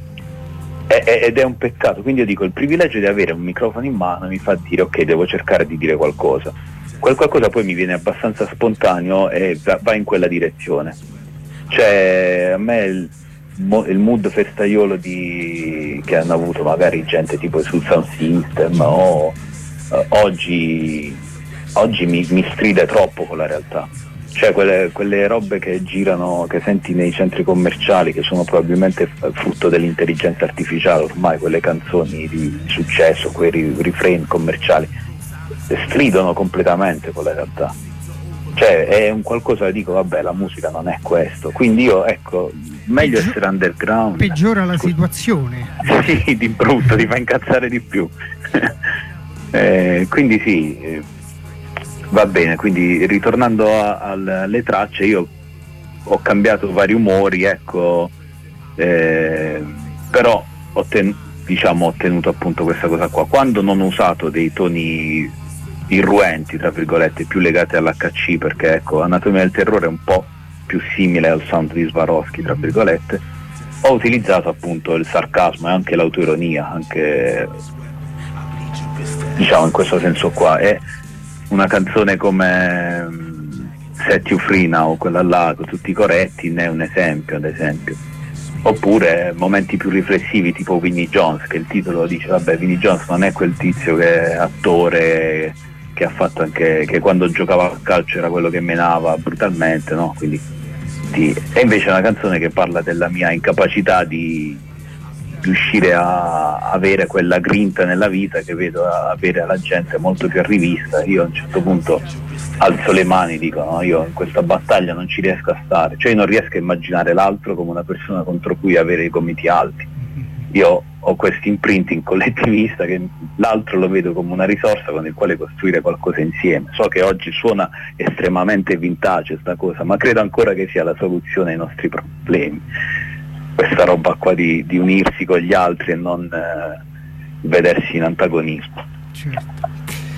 [SPEAKER 5] È, è, ed è un peccato, quindi io dico, il privilegio di avere un microfono in mano mi fa dire ok, devo cercare di dire qualcosa. Quel qualcosa poi mi viene abbastanza spontaneo e va, va in quella direzione. Cioè a me il, il mood festaiolo di, che hanno avuto magari gente tipo sul Sound System o uh, oggi, oggi mi, mi stride troppo con la realtà. Cioè quelle, quelle robe che girano, che senti nei centri commerciali, che sono probabilmente frutto dell'intelligenza artificiale ormai, quelle canzoni di successo, quei refrain commerciali, stridono completamente con la realtà. Cioè è un qualcosa, dico vabbè, la musica non è questo, quindi io, ecco, meglio
[SPEAKER 3] Peggi-
[SPEAKER 5] essere underground.
[SPEAKER 3] Peggiora la
[SPEAKER 5] Scusa.
[SPEAKER 3] situazione.
[SPEAKER 5] Sì, di brutto, ti fa incazzare di più. eh, quindi sì, eh, va bene, quindi ritornando a, a, alle tracce, io ho cambiato vari umori, ecco, eh, però ho, ten- diciamo, ho tenuto appunto questa cosa qua. Quando non ho usato dei toni irruenti, tra virgolette, più legate all'H C, perché ecco, Anatomia del Terrore è un po' più simile al sound di Swarovski, tra virgolette, ho utilizzato appunto il sarcasmo e anche l'autoironia, anche diciamo in questo senso qua. È una canzone come Set You Free Now, quella là con tutti i corretti, ne è un esempio, ad esempio. Oppure momenti più riflessivi tipo Vinnie Jones, che il titolo dice vabbè, Vinnie Jones non è quel tizio che è attore, che ha fatto anche, che quando giocava a calcio era quello che menava brutalmente, no? Quindi sì. E invece è una canzone che parla della mia incapacità di riuscire a avere quella grinta nella vita che vedo avere alla gente molto più a rivista. Io a un certo punto alzo le mani e dico no, io in questa battaglia non ci riesco a stare, cioè io non riesco a immaginare l'altro come una persona contro cui avere i gomiti alti. Io ho questo imprinting collettivista che l'altro lo vedo come una risorsa con il quale costruire qualcosa insieme. So che oggi suona estremamente vintage sta cosa, ma credo ancora che sia la soluzione ai nostri problemi, questa roba qua di, di unirsi con gli altri e non eh, vedersi in antagonismo.
[SPEAKER 3] Certo.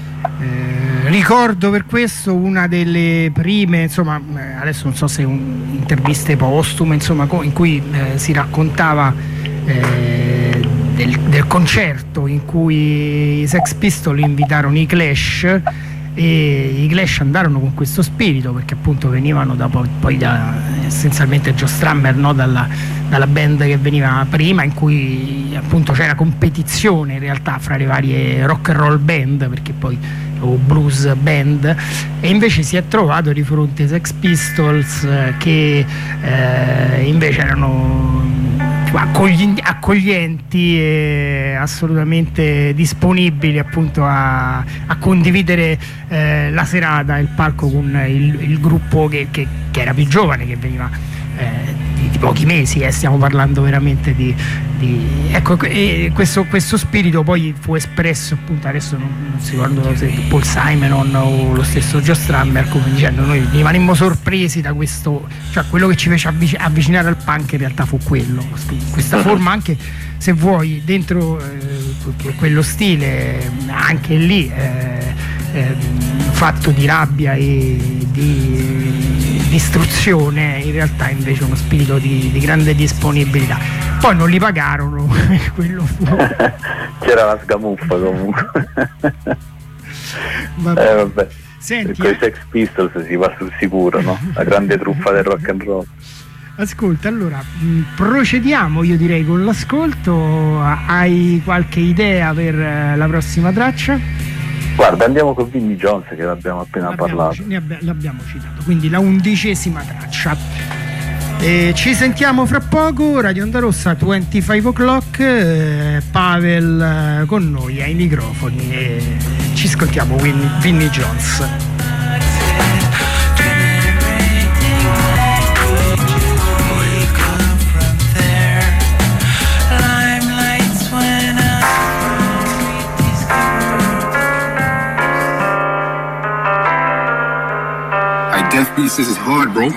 [SPEAKER 3] Eh, ricordo per questo una delle prime, insomma, adesso non so se un, interviste postume, insomma, in cui eh, si raccontava eh, del, del concerto in cui i Sex Pistols invitarono i Clash, e i Clash andarono con questo spirito perché appunto venivano da poi, poi da essenzialmente Joe Strummer, no? dalla, dalla band che veniva prima, in cui appunto c'era competizione in realtà fra le varie rock and roll band, perché poi o blues band, e invece si è trovato di fronte ai Sex Pistols che eh, invece erano accogli- accoglienti e assolutamente disponibili appunto a, a condividere eh, la serata, il palco con il, il gruppo che, che, che era più giovane, che veniva eh, di, di pochi mesi, eh, stiamo parlando veramente di, di ecco, e questo, questo spirito poi fu espresso appunto, adesso non, non si ricordo se Paul Simon o lo stesso Joe Strummer, come dicendo noi rimanemmo sorpresi da questo, cioè quello che ci fece avvic- avvicinare al punk in realtà fu quello, questa forma anche se vuoi dentro eh, quello stile, anche lì eh, eh, fatto di rabbia e di distruzione, in realtà invece uno spirito di, di grande disponibilità. Poi non li pagarono, quello fu.
[SPEAKER 5] C'era la sgamuffa comunque.
[SPEAKER 3] Vabbè.
[SPEAKER 5] Eh, vabbè.
[SPEAKER 3] Senti,
[SPEAKER 5] con i
[SPEAKER 3] eh?
[SPEAKER 5] Sex Pistols si va sul sicuro, no? La grande truffa del rock and roll.
[SPEAKER 3] Ascolta, allora mh, procediamo, io direi, con l'ascolto. Hai qualche idea per uh, la prossima traccia?
[SPEAKER 5] Guarda, andiamo con Vinnie Jones, che l'abbiamo appena
[SPEAKER 3] l'abbiamo,
[SPEAKER 5] parlato.
[SPEAKER 3] Ne abbi- l'abbiamo citato, quindi la undicesima traccia. E ci sentiamo fra poco, Radio Onda Rossa venticinque o'clock, eh, Pavel eh, con noi ai microfoni e ci ascoltiamo Win- Vinnie Jones.
[SPEAKER 7] Death Beats, this is hard, bro.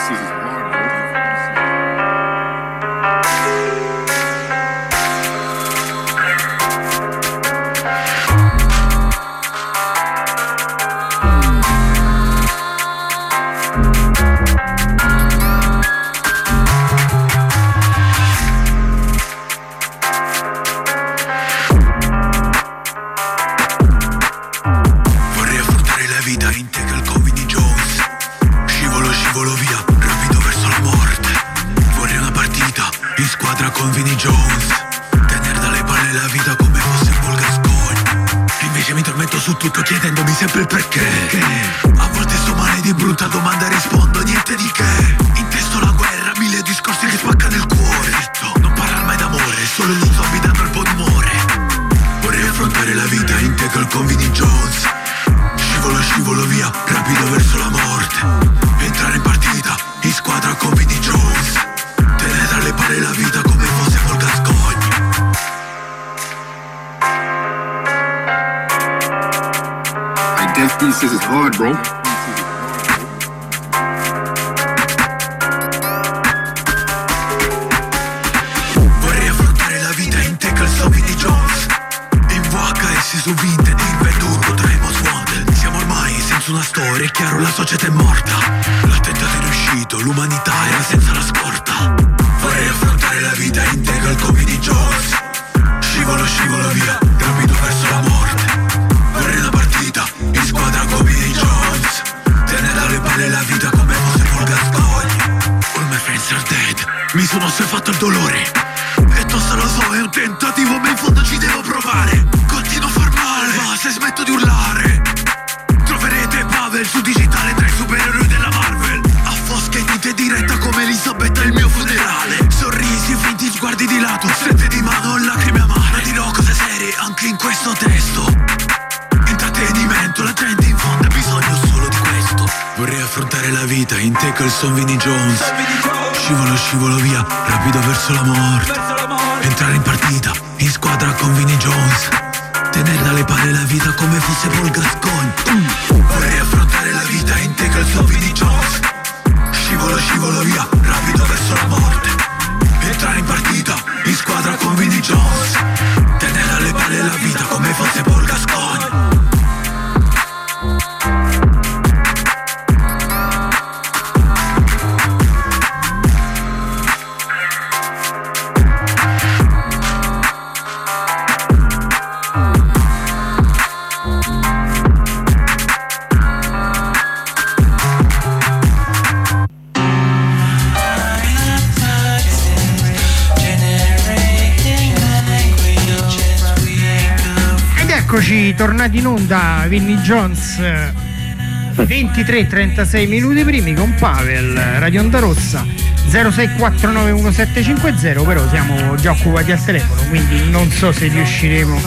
[SPEAKER 6] Vorrei affrontare la vita integra con Vinnie Jones. Scivolo, scivolo via, rapido verso la morte. Vorrei una partita in squadra con Vinnie Jones. Tenere dalle palle la vita come fosse un Volgascogne. Invece mi tormento su tutto chiedendomi sempre il perché. A volte sto male di brutta domanda e rispondo niente di che. Intesto la guerra, mille discorsi che spaccano il cuore. Non parlar mai d'amore, solo gli zombie danno il buon umore. Vorrei affrontare la vita integra con Vinnie Jones. Scivolo, scivolo via, rapido verso la morte. Entrare in partita, in squadra con Vinnie Jones. Tenere dalle palle la vita come fosse Volgascogne.
[SPEAKER 7] Like Death Beats, this is hard, bro.
[SPEAKER 6] Vorrei affrontare la vita integra su Vinnie Jones. In V H S su Vinted, in Venturbo tra i Most Wanted. Siamo ormai senza una storia, è chiaro la società è morta. L'attentato è riuscito, l'umanità era senza la scorta. Vorrei affrontare affrontare la vita in teca al come di Jones. Scivolo, scivolo via, rapido verso la morte. Vorrei una partita in squadra come di Jones. Tenere alle palle la vita come fosse Paul Gascoigne. All my friends are dead, mi sono assuefatto il dolore. E tosta lo so, è un tentativo, ma in fondo ci devo provare. Continuo a far male, ma se smetto di urlare troverete Pavel su digitale tra i supereroi della Marvel. A fosca e dite diretta come Elisabetta al mio funerale. Sorrisi e finti sguardi di lato, strette di mano, lacrime amare. Dirò cose serie anche in questo testo. Intrattenimento, la gente in fondo ha bisogno solo di questo. Vorrei affrontare la vita in teca al son Vinnie Jones. Scivolo, scivolo via, rapido verso la morte. Entrare in partita, in squadra con Vinnie Jones. Tenere dalle palle la vita come fosse Paul Gascoigne. mm. Vorrei affrontare la vita in teca al son Vinnie Jones. Scivolo, scivolo via, rapido verso la morte. Entrare in partita, in squadra con Vinnie Jones. Tenere dalle palle la vita come fosse Paul Gascoigne.
[SPEAKER 3] Eccoci tornati in onda, Vinnie Jones, ventitré e trentasei minuti primi con Pavel, Radio Onda Rossa zero sei quattro nove uno sette cinque zero, però siamo già occupati al telefono, quindi non so se riusciremo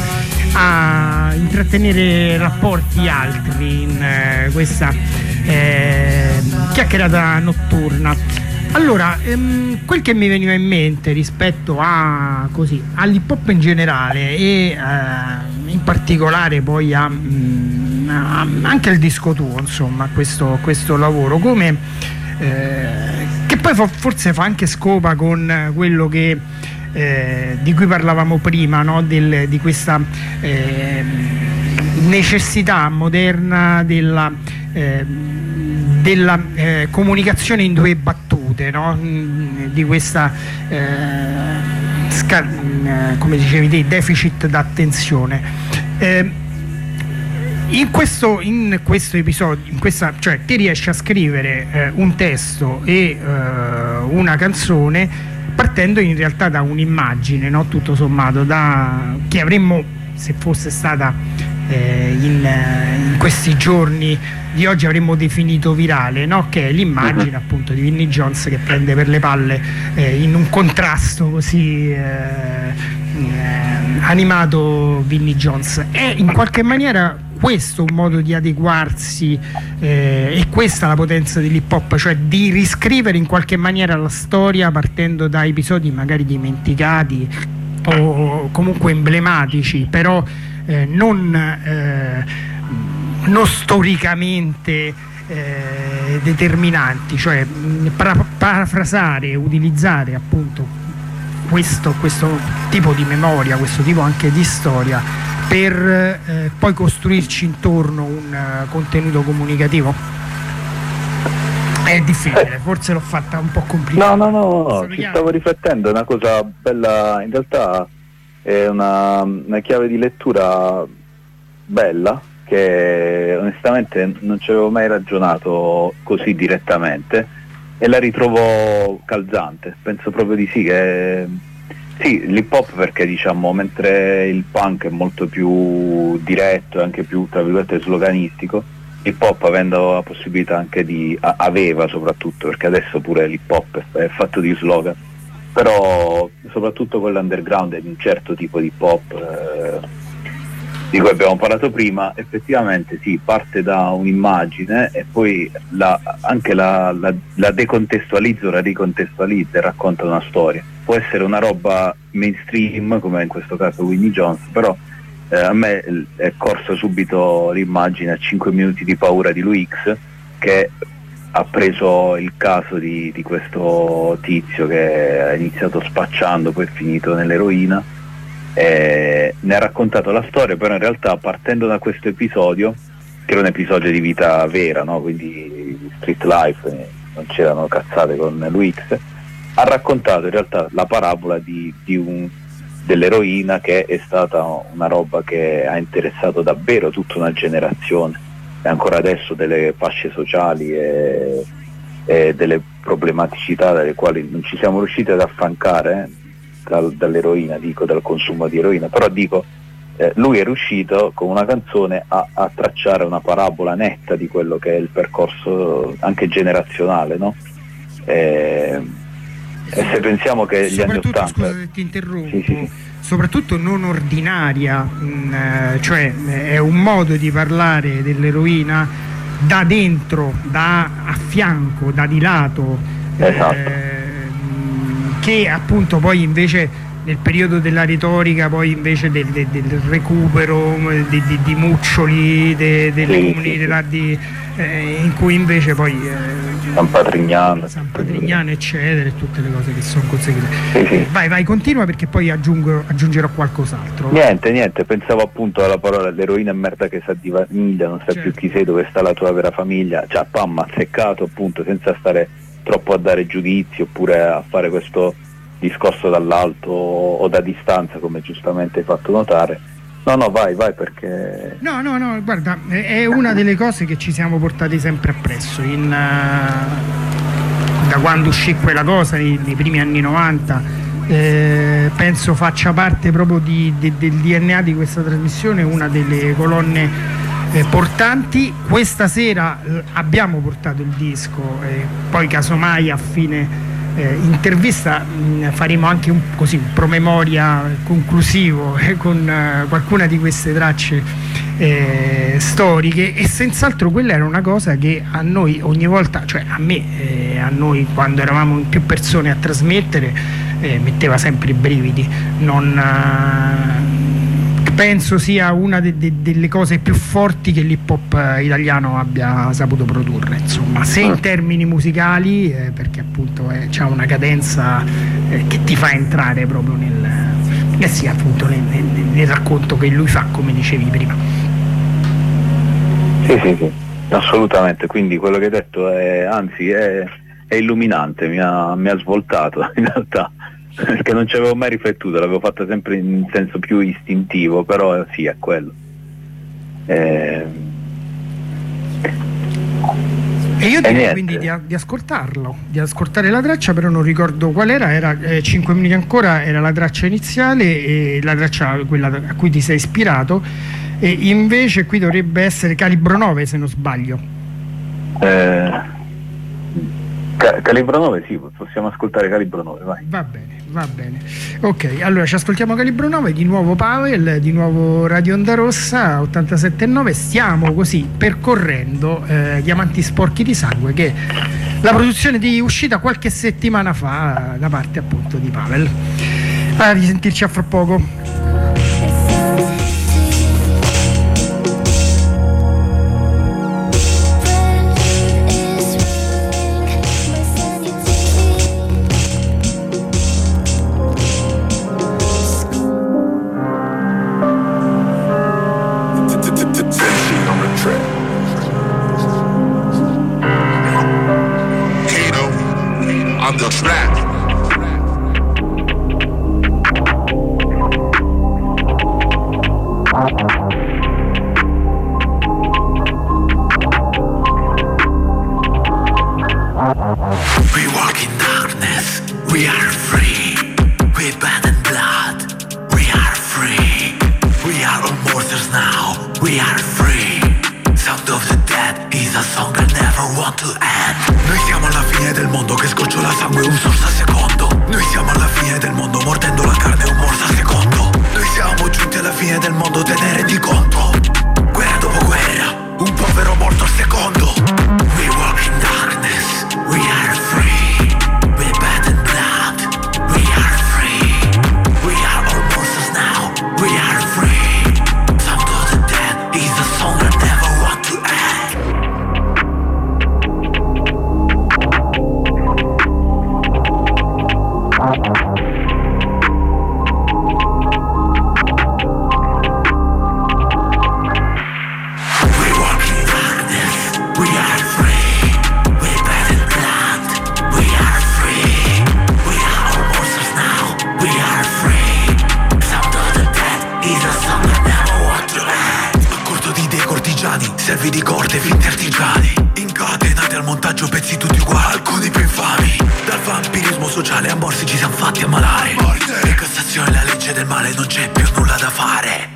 [SPEAKER 3] a intrattenere rapporti altri in eh, questa eh, chiacchierata notturna. Allora, ehm, quel che mi veniva in mente rispetto a così all'hip hop in generale e eh, in particolare poi a, mh, a, anche al disco tuo, insomma, questo, questo lavoro, come eh, che poi forse fa anche scopa con quello che eh, di cui parlavamo prima, no? Del, di questa eh, necessità moderna della eh, della eh, comunicazione in due battute, no? Di questa eh, sca- eh, come dicevi te, deficit d'attenzione. Eh, in questo, in questo episodio, in questa, cioè ti riesci a scrivere eh, un testo e eh, una canzone partendo in realtà da un'immagine, no? Tutto sommato, da, che avremmo, se fosse stata eh, in, in questi giorni di oggi avremmo definito virale, no? Che è l'immagine appunto di Vinnie Jones che prende per le palle eh, in un contrasto così eh, eh, animato Vinnie Jones. È in qualche maniera questo un modo di adeguarsi eh, e questa la potenza dell'hip hop, cioè di riscrivere in qualche maniera la storia partendo da episodi magari dimenticati o comunque emblematici, però eh, non eh, non storicamente eh, determinanti, cioè para- parafrasare, utilizzare appunto questo, questo tipo di memoria, questo tipo anche di storia per eh, poi costruirci intorno un uh, contenuto comunicativo. È difficile, forse l'ho fatta un po' complicata.
[SPEAKER 5] No, no, no, no, ci stavo riflettendo, è una cosa bella, in realtà è una, una chiave di lettura bella, che onestamente non ci avevo mai ragionato così direttamente e la ritrovo calzante. Penso proprio di sì, che sì, l'hip hop, perché diciamo mentre il punk è molto più diretto e anche più tra virgolette sloganistico, l'hip hop, avendo la possibilità anche di a- aveva soprattutto, perché adesso pure l'hip hop è fatto di slogan, però soprattutto quello underground è di un certo tipo di hip hop eh, di cui abbiamo parlato prima, effettivamente sì, parte da un'immagine e poi la, anche la, la, la decontestualizza o la ricontestualizza e racconta una storia. Può essere una roba mainstream, come in questo caso Vinnie Jones, però eh, a me è corsa subito l'immagine a cinque minuti di paura di Lui X, che ha preso il caso di, di questo tizio che ha iniziato spacciando, poi è finito nell'eroina. Eh, ne ha raccontato la storia, però in realtà partendo da questo episodio, che era un episodio di vita vera, no? Quindi street life, eh, non c'erano cazzate con Lui X, ha raccontato in realtà la parabola di, di un, dell'eroina, che è stata una roba che ha interessato davvero tutta una generazione, e ancora adesso delle fasce sociali e, e delle problematicità dalle quali non ci siamo riusciti ad affrancare, eh, dal, dall'eroina, dico, dal consumo di eroina, però dico, eh, lui è riuscito con una canzone a, a tracciare una parabola netta di quello che è il percorso anche generazionale, no? E, e se pensiamo che gli anni ottanta,
[SPEAKER 3] scusa se ti interrompo,
[SPEAKER 5] sì, sì, sì.
[SPEAKER 3] soprattutto non ordinaria, mh, cioè è un modo di parlare dell'eroina da dentro, da a fianco, da di lato,
[SPEAKER 5] esatto.
[SPEAKER 3] eh, che appunto poi invece nel periodo della retorica, poi invece del, del, del recupero di, di, di Muccioli, de, delle
[SPEAKER 5] sì,
[SPEAKER 3] comunità
[SPEAKER 5] sì,
[SPEAKER 3] di, eh, in cui invece poi eh,
[SPEAKER 5] San Patrignano,
[SPEAKER 3] San Patrignano eccetera, e tutte le cose che sono conseguite.
[SPEAKER 5] Sì, sì.
[SPEAKER 3] Vai, vai, continua, perché poi aggiungo, aggiungerò qualcos'altro.
[SPEAKER 5] Niente, niente, pensavo appunto alla parola l'eroina è merda che sa di famiglia, non sai
[SPEAKER 3] certo.
[SPEAKER 5] più chi sei, dove sta la tua vera famiglia, cioè pam, azzeccato appunto, senza stare troppo a dare giudizi oppure a fare questo discorso dall'alto o da distanza, come giustamente hai fatto notare. No, no, vai, vai, perché...
[SPEAKER 3] No, no, no, guarda, è una delle cose che ci siamo portati sempre appresso, in, uh, da quando uscì quella cosa, nei, nei primi anni novanta, eh, penso faccia parte proprio di, di, del D N A di questa trasmissione, una delle colonne eh, portanti. Questa sera eh, abbiamo portato il disco, e poi casomai a fine Eh, intervista mh, faremo anche un, così, un promemoria conclusivo eh, con eh, qualcuna di queste tracce eh, storiche, e senz'altro quella era una cosa che a noi ogni volta, cioè a me, eh, a noi quando eravamo più persone a trasmettere, eh, metteva sempre i brividi. Non eh, penso sia una de- de- delle cose più forti che l'hip hop italiano abbia saputo produrre, insomma, se in termini musicali, eh, perché appunto eh, c'ha una cadenza eh, che ti fa entrare proprio nel, eh sì, appunto nel, nel, nel racconto che lui fa, come dicevi prima.
[SPEAKER 5] Sì, sì, sì, assolutamente, quindi quello che hai detto è, anzi è, è illuminante, mi ha, mi ha svoltato in realtà, perché non ci avevo mai riflettuto, l'avevo fatta sempre in senso più istintivo, però sì, è quello. Eh...
[SPEAKER 3] E io direi
[SPEAKER 5] niente.
[SPEAKER 3] quindi di, di ascoltarlo, di ascoltare la traccia, però non ricordo qual era, era eh, cinque minuti ancora, era la traccia iniziale, e la traccia quella a cui ti sei ispirato, e invece qui dovrebbe essere Calibro nove, se non sbaglio.
[SPEAKER 5] Eh... Ca- Calibro nove, sì, possiamo ascoltare Calibro nove, vai.
[SPEAKER 3] Va bene, va bene. Ok, allora ci ascoltiamo Calibro nove, di nuovo Pavel, di nuovo Radio Onda Rossa ottantasette virgola nove. Stiamo così percorrendo eh, Diamanti sporchi di sangue, che è la produzione di uscita qualche settimana fa da parte appunto di Pavel. A risentirci a fra poco.
[SPEAKER 6] Is a summer, never watch your head. A corto di dei cortigiani, servi di corde, finti artigiani. Incatenati al montaggio, pezzi tutti uguali, alcuni più infami. Dal vampirismo sociale a morsi ci siamo fatti ammalare. In Cassazione la legge del male, non c'è più nulla da fare.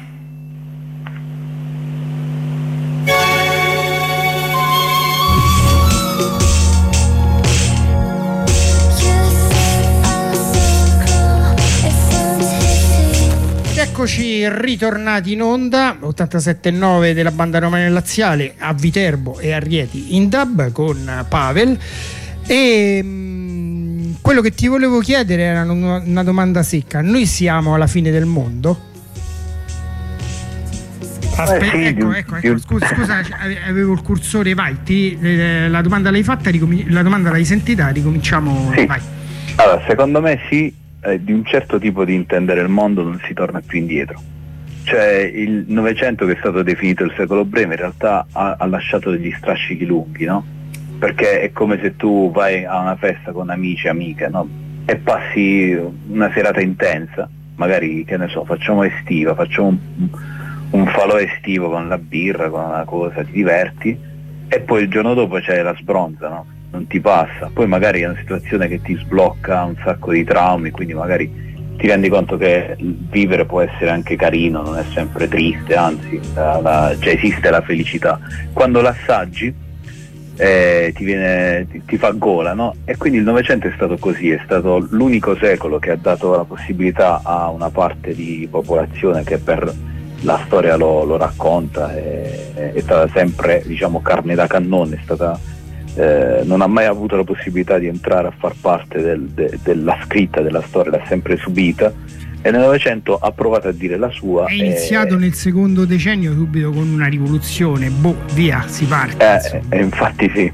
[SPEAKER 3] Eccoci ritornati in onda, ottantasette virgola nove della banda romana laziale a Viterbo e a Rieti in dub con Pavel. E mh, quello che ti volevo chiedere era una, una domanda secca. Noi siamo alla fine del mondo? Aspetta,
[SPEAKER 5] eh sì,
[SPEAKER 3] ecco,
[SPEAKER 5] di,
[SPEAKER 3] ecco,
[SPEAKER 5] di...
[SPEAKER 3] ecco, scusa, scusa, avevo il cursore, vai, ti, la domanda l'hai fatta, ricomin- la domanda l'hai sentita, ricominciamo,
[SPEAKER 5] sì.
[SPEAKER 3] Vai.
[SPEAKER 5] Allora, secondo me sì, eh, di un certo tipo di intendere il mondo non si torna più indietro. Cioè il Novecento, che è stato definito il secolo breve, in realtà ha, ha lasciato degli strascichi lunghi, no? Perché è come se tu vai a una festa con amici e amiche, no? E passi una serata intensa, magari, che ne so, facciamo estiva, facciamo un, un falò estivo con la birra, con una cosa, ti diverti, e poi il giorno dopo c'è la sbronza, no? Non ti passa, poi magari è una situazione che ti sblocca un sacco di traumi, quindi magari ti rendi conto che vivere può essere anche carino, non è sempre triste, anzi la, la, cioè esiste la felicità. Quando l'assaggi eh, ti, viene, ti, ti fa gola, no? E quindi il Novecento è stato così, è stato l'unico secolo che ha dato la possibilità a una parte di popolazione che per la storia lo, lo racconta, è, è stata sempre, diciamo, carne da cannone, è stata Eh, non ha mai avuto la possibilità di entrare a far parte del, de, della scritta della storia, l'ha sempre subita, e nel Novecento ha provato a dire la sua.
[SPEAKER 3] È iniziato
[SPEAKER 5] e...
[SPEAKER 3] nel secondo decennio subito con una rivoluzione, boh, via, si parte.
[SPEAKER 5] Eh, e infatti sì,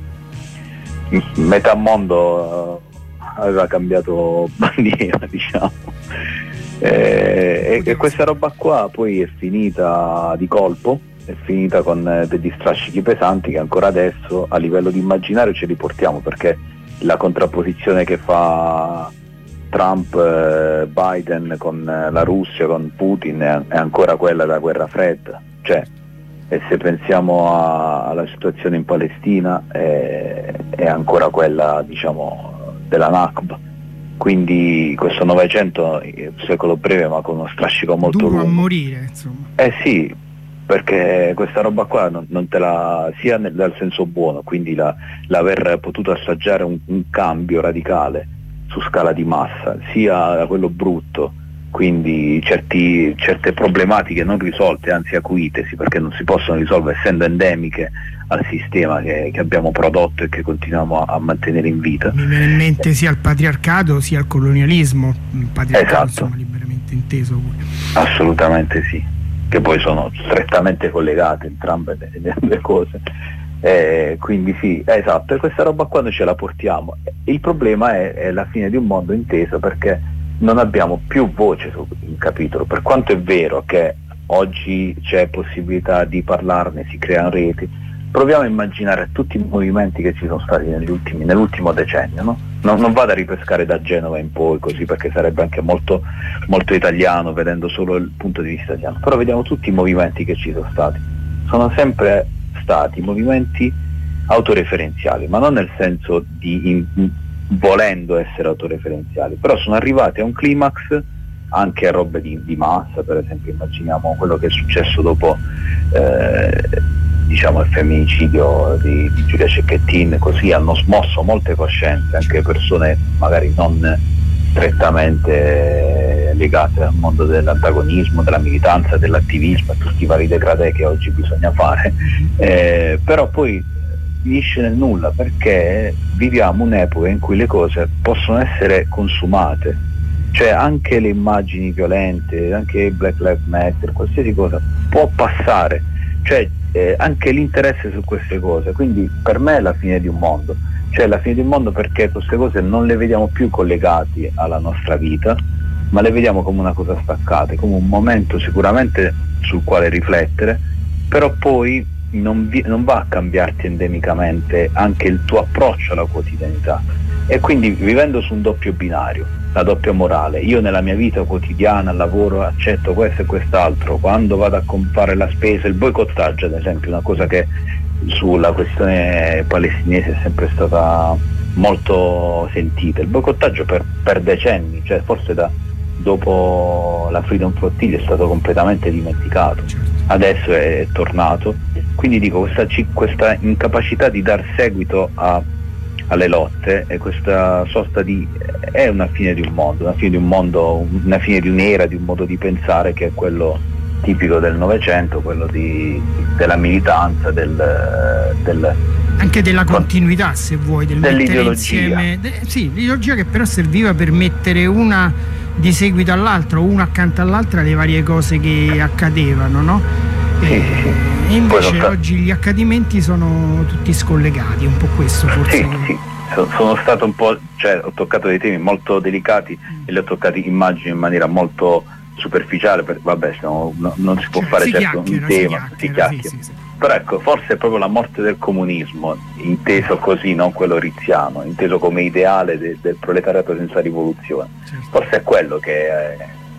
[SPEAKER 5] metà mondo aveva cambiato bandiera, diciamo. Eh, e, e questa roba qua poi è finita di colpo, è finita con degli strascichi pesanti che ancora adesso a livello di immaginario ce li portiamo, perché la contrapposizione che fa Trump, eh, Biden con la Russia, con Putin è, è ancora quella della guerra fredda, cioè, e se pensiamo a, alla situazione in Palestina è, è ancora quella, diciamo, della Nakba. Quindi questo Novecento è un secolo breve ma con uno strascico molto
[SPEAKER 3] duro
[SPEAKER 5] lungo.
[SPEAKER 3] a morire, insomma.
[SPEAKER 5] Eh sì, perché questa roba qua non, non te la, sia nel, dal senso buono, quindi la, l'aver potuto assaggiare un, un cambio radicale su scala di massa, sia da quello brutto, quindi certi, certe problematiche non risolte, anzi acuitesi, perché non si possono risolvere essendo endemiche al sistema che, che abbiamo prodotto e che continuiamo a, a mantenere in vita.
[SPEAKER 3] Mi viene in mente sia il patriarcato sia il colonialismo, il patriarcato,
[SPEAKER 5] esatto.
[SPEAKER 3] Insomma, liberamente inteso pure.
[SPEAKER 5] Assolutamente sì, che poi sono strettamente collegate entrambe le, le due cose, eh, quindi sì, esatto, e questa roba qua noi ce la portiamo. Il problema è, è la fine di un mondo inteso, perché non abbiamo più voce sul capitolo, per quanto è vero che oggi c'è possibilità di parlarne, si creano reti. Proviamo a immaginare tutti i movimenti che ci sono stati negli ultimi, nell'ultimo decennio, no? Non, non vado a ripescare da Genova in poi così, perché sarebbe anche molto, molto italiano, vedendo solo il punto di vista italiano, però vediamo tutti i movimenti che ci sono stati, sono sempre stati movimenti autoreferenziali, ma non nel senso di in, in, volendo essere autoreferenziali, però sono arrivati a un climax anche a robe di, di massa. Per esempio immaginiamo quello che è successo dopo eh, diciamo il femminicidio di, di Giulia Cecchettin, così hanno smosso molte coscienze, anche persone magari non strettamente legate al mondo dell'antagonismo, della militanza, dell'attivismo, tutti i vari degradè che oggi bisogna fare, eh, però poi finisce nel nulla, perché viviamo un'epoca in cui le cose possono essere consumate, cioè anche le immagini violente, anche Black Lives Matter, qualsiasi cosa può passare, cioè eh, anche l'interesse su queste cose. Quindi per me è la fine di un mondo, cioè la fine di un mondo perché queste cose non le vediamo più collegate alla nostra vita, ma le vediamo come una cosa staccata, come un momento sicuramente sul quale riflettere, però poi non, vi, non va a cambiarti endemicamente anche il tuo approccio alla quotidianità. E quindi vivendo su un doppio binario, la doppia morale. Io nella mia vita quotidiana, al lavoro, accetto questo e quest'altro, quando vado a fare la spesa, il boicottaggio ad esempio, una cosa che sulla questione palestinese è sempre stata molto sentita, il boicottaggio per, per decenni, cioè forse da, dopo la Freedom Flotilla è stato completamente dimenticato, adesso è, è tornato, quindi dico questa, questa incapacità di dar seguito a alle lotte e questa sosta di è una fine di un mondo, una fine di un mondo, una fine di un'era, di un modo di pensare che è quello tipico del Novecento, quello di, della militanza, del, del
[SPEAKER 3] anche della continuità, se vuoi, del
[SPEAKER 5] dell'ideologia.
[SPEAKER 3] Insieme, de, sì, l'ideologia che però serviva per mettere una di seguito all'altra o una accanto all'altra le varie cose che accadevano, no?
[SPEAKER 5] Sì,
[SPEAKER 3] e,
[SPEAKER 5] sì, sì.
[SPEAKER 3] e invece
[SPEAKER 5] sta...
[SPEAKER 3] oggi gli accadimenti sono tutti scollegati, un po' questo forse.
[SPEAKER 5] Sì, sì. Sono stato un po', cioè ho toccato dei temi molto delicati mm. e li ho toccati, immagino, in maniera molto superficiale, perché vabbè, no, no, non si può cioè, fare
[SPEAKER 3] si
[SPEAKER 5] certo un tema, si chiacchiera. Sì, sì, sì. Però ecco, forse è proprio la morte del comunismo, inteso così, non quello riziano, inteso come ideale de, del proletariato senza rivoluzione. Certo. Forse è quello che è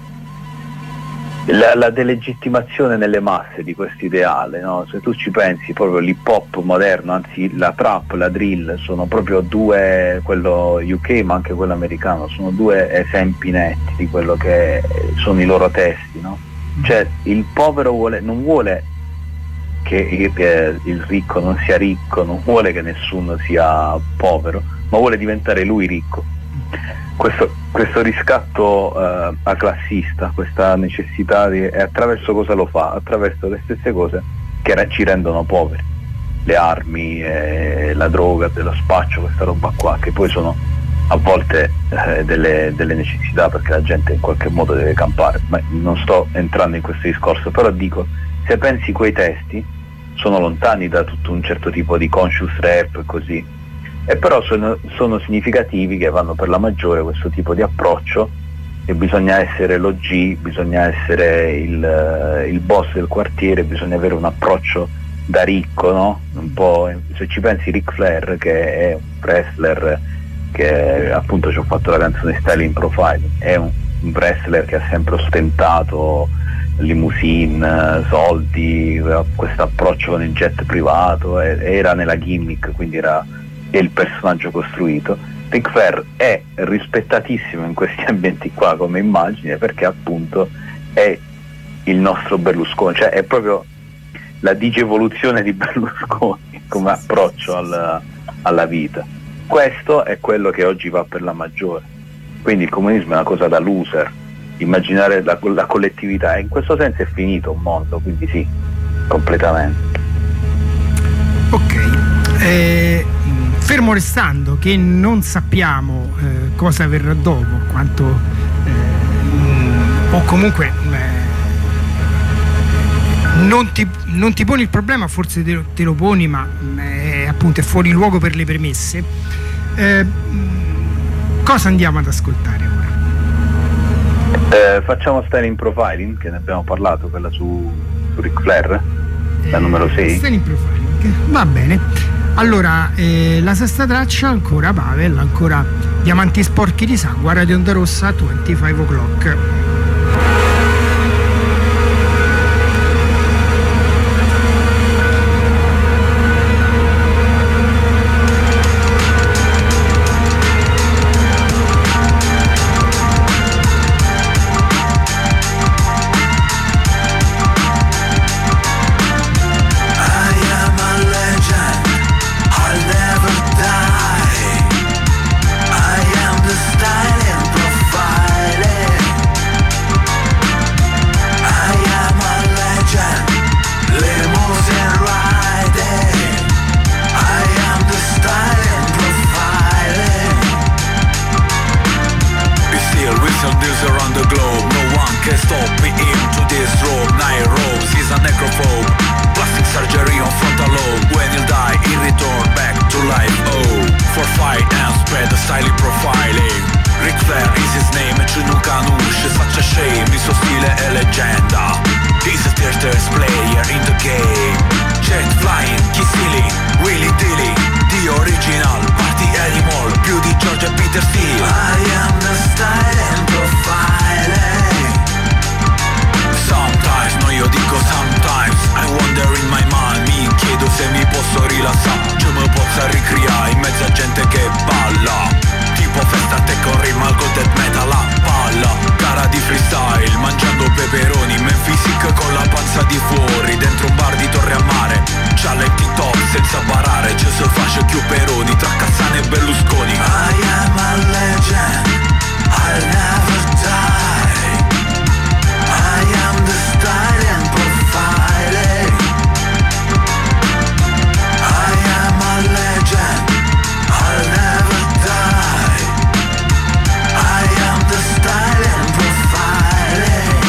[SPEAKER 5] la, la delegittimazione nelle masse di questo ideale, no? Se tu ci pensi, proprio l'hip hop moderno, anzi la trap, la drill, sono proprio due, quello U K ma anche quello americano, sono due esempi netti di quello che sono i loro testi, no? Cioè il povero vuole, non vuole che il ricco non sia ricco, non vuole che nessuno sia povero, ma vuole diventare lui ricco. Questo, questo riscatto uh, aclassista, questa necessità di, e attraverso cosa lo fa? Attraverso le stesse cose che re, ci rendono poveri, le armi, eh, la droga, dello spaccio, questa roba qua, che poi sono a volte eh, delle, delle necessità perché la gente in qualche modo deve campare, ma non sto entrando in questo discorso, però dico, se pensi quei testi sono lontani da tutto un certo tipo di conscious rap e così, e però sono, sono significativi, che vanno per la maggiore questo tipo di approccio, e bisogna essere l'O G, bisogna essere il, il boss del quartiere, bisogna avere un approccio da ricco, no? Un po', se ci pensi, Ric Flair, che è un wrestler che appunto ci ho fatto la canzone Styling Profiling, è un, un wrestler che ha sempre ostentato limousine, soldi, questo approccio con il jet privato, era nella gimmick, quindi era il personaggio costruito. Ric Flair è rispettatissimo in questi ambienti qua come immagine, perché appunto è il nostro Berlusconi, cioè è proprio la digievoluzione di Berlusconi come approccio alla, alla vita. Questo è quello che oggi va per la maggiore, quindi il comunismo è una cosa da loser, immaginare la, la collettività, e in questo senso è finito un mondo, quindi sì, completamente.
[SPEAKER 3] Ok, eh, fermo restando che non sappiamo eh, cosa verrà dopo, quanto eh, o comunque eh, non, ti, non ti poni il problema, forse te lo, te lo poni, ma eh, appunto è fuori luogo per le premesse. Eh, cosa andiamo ad ascoltare ora?
[SPEAKER 5] Eh, facciamo Styling Profiling, che ne abbiamo parlato, quella su, su Ric Flair, la eh, numero sei.
[SPEAKER 3] Styling Profiling, va bene. Allora, eh, la sesta traccia, ancora Pavel, ancora Diamanti sporchi di sangue, Radio Onda Rossa, venticinque o'clock.
[SPEAKER 6] I am the styling profiling. faccia di fuori, dentro un bar di Torre a Mare. C'ha lenti top senza barare, c'è se faccia più Peroni tra Cassano e Berlusconi. I am a legend, I'll never die. I am the style and profiling. I am a legend, I'll never die. I am the style and profiling.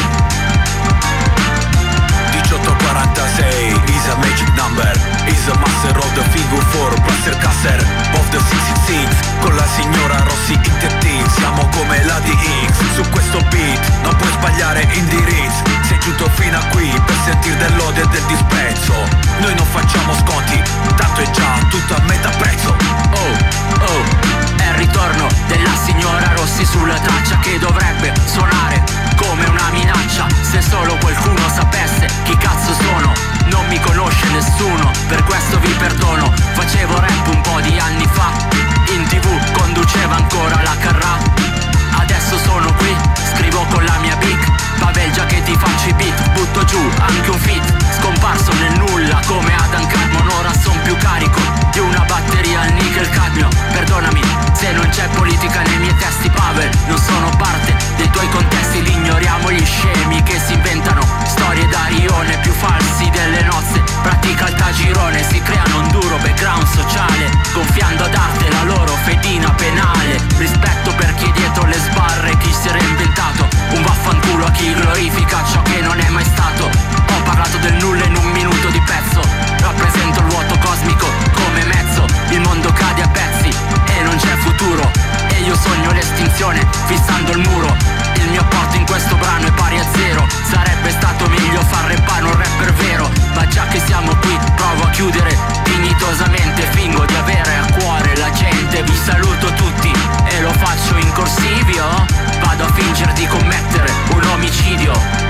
[SPEAKER 6] diciotto quarantasei is a magic number, is a master of the figure four, blaster caster of the six six six. Con la signora Rossi in T T siamo come la D X. Su questo beat non puoi sbagliare indirizzo. Sei giunto fino a qui per sentire dell'odio e del disprezzo. Noi non facciamo sconti, tanto è già tutto a metà prezzo. Oh, oh, è il ritorno della signora Rossi sulla traccia che dovrebbe suonare come una minaccia. Se solo qualcuno sapesse chi cazzo sono, non mi conosce nessuno, per questo vi perdono. Facevo rap un po' di anni fa, in tv conduceva ancora la Carrà. Adesso sono qui, scrivo con la mia big, Pavel già che ti faccio i beat, butto giù anche un feat. Scomparso nel nulla come Adam Cadmon, ora son più carico di una batteria al nickel cadmio. Perdonami se non c'è politica nei miei testi, Pavel, non sono parte dei tuoi contesti. Li ignoriamo gli scemi che si inventano storie da rione, più falsi delle nozze, pratica il tagirone. Si creano un duro background sociale, gonfiando ad arte la loro fedina penale. Rispetto per chi è dietro le sbarre, chi si era inventato un vaffanculo a chi glorifica ciò che non è mai stato. Ho parlato del nulla in un minuto di pezzo, rappresento il vuoto cosmico come mezzo. Il mondo cade a pezzi e non c'è futuro, e io sogno l'estinzione fissando il muro. Il mio apporto in questo brano è pari a zero. Sarebbe stato meglio far rappare un rapper vero, ma già che siamo qui provo a chiudere dignitosamente. Fingo di avere a cuore la gente. Vi saluto tutti e lo faccio in corsivio. Vado a fingere di commettere un omicidio.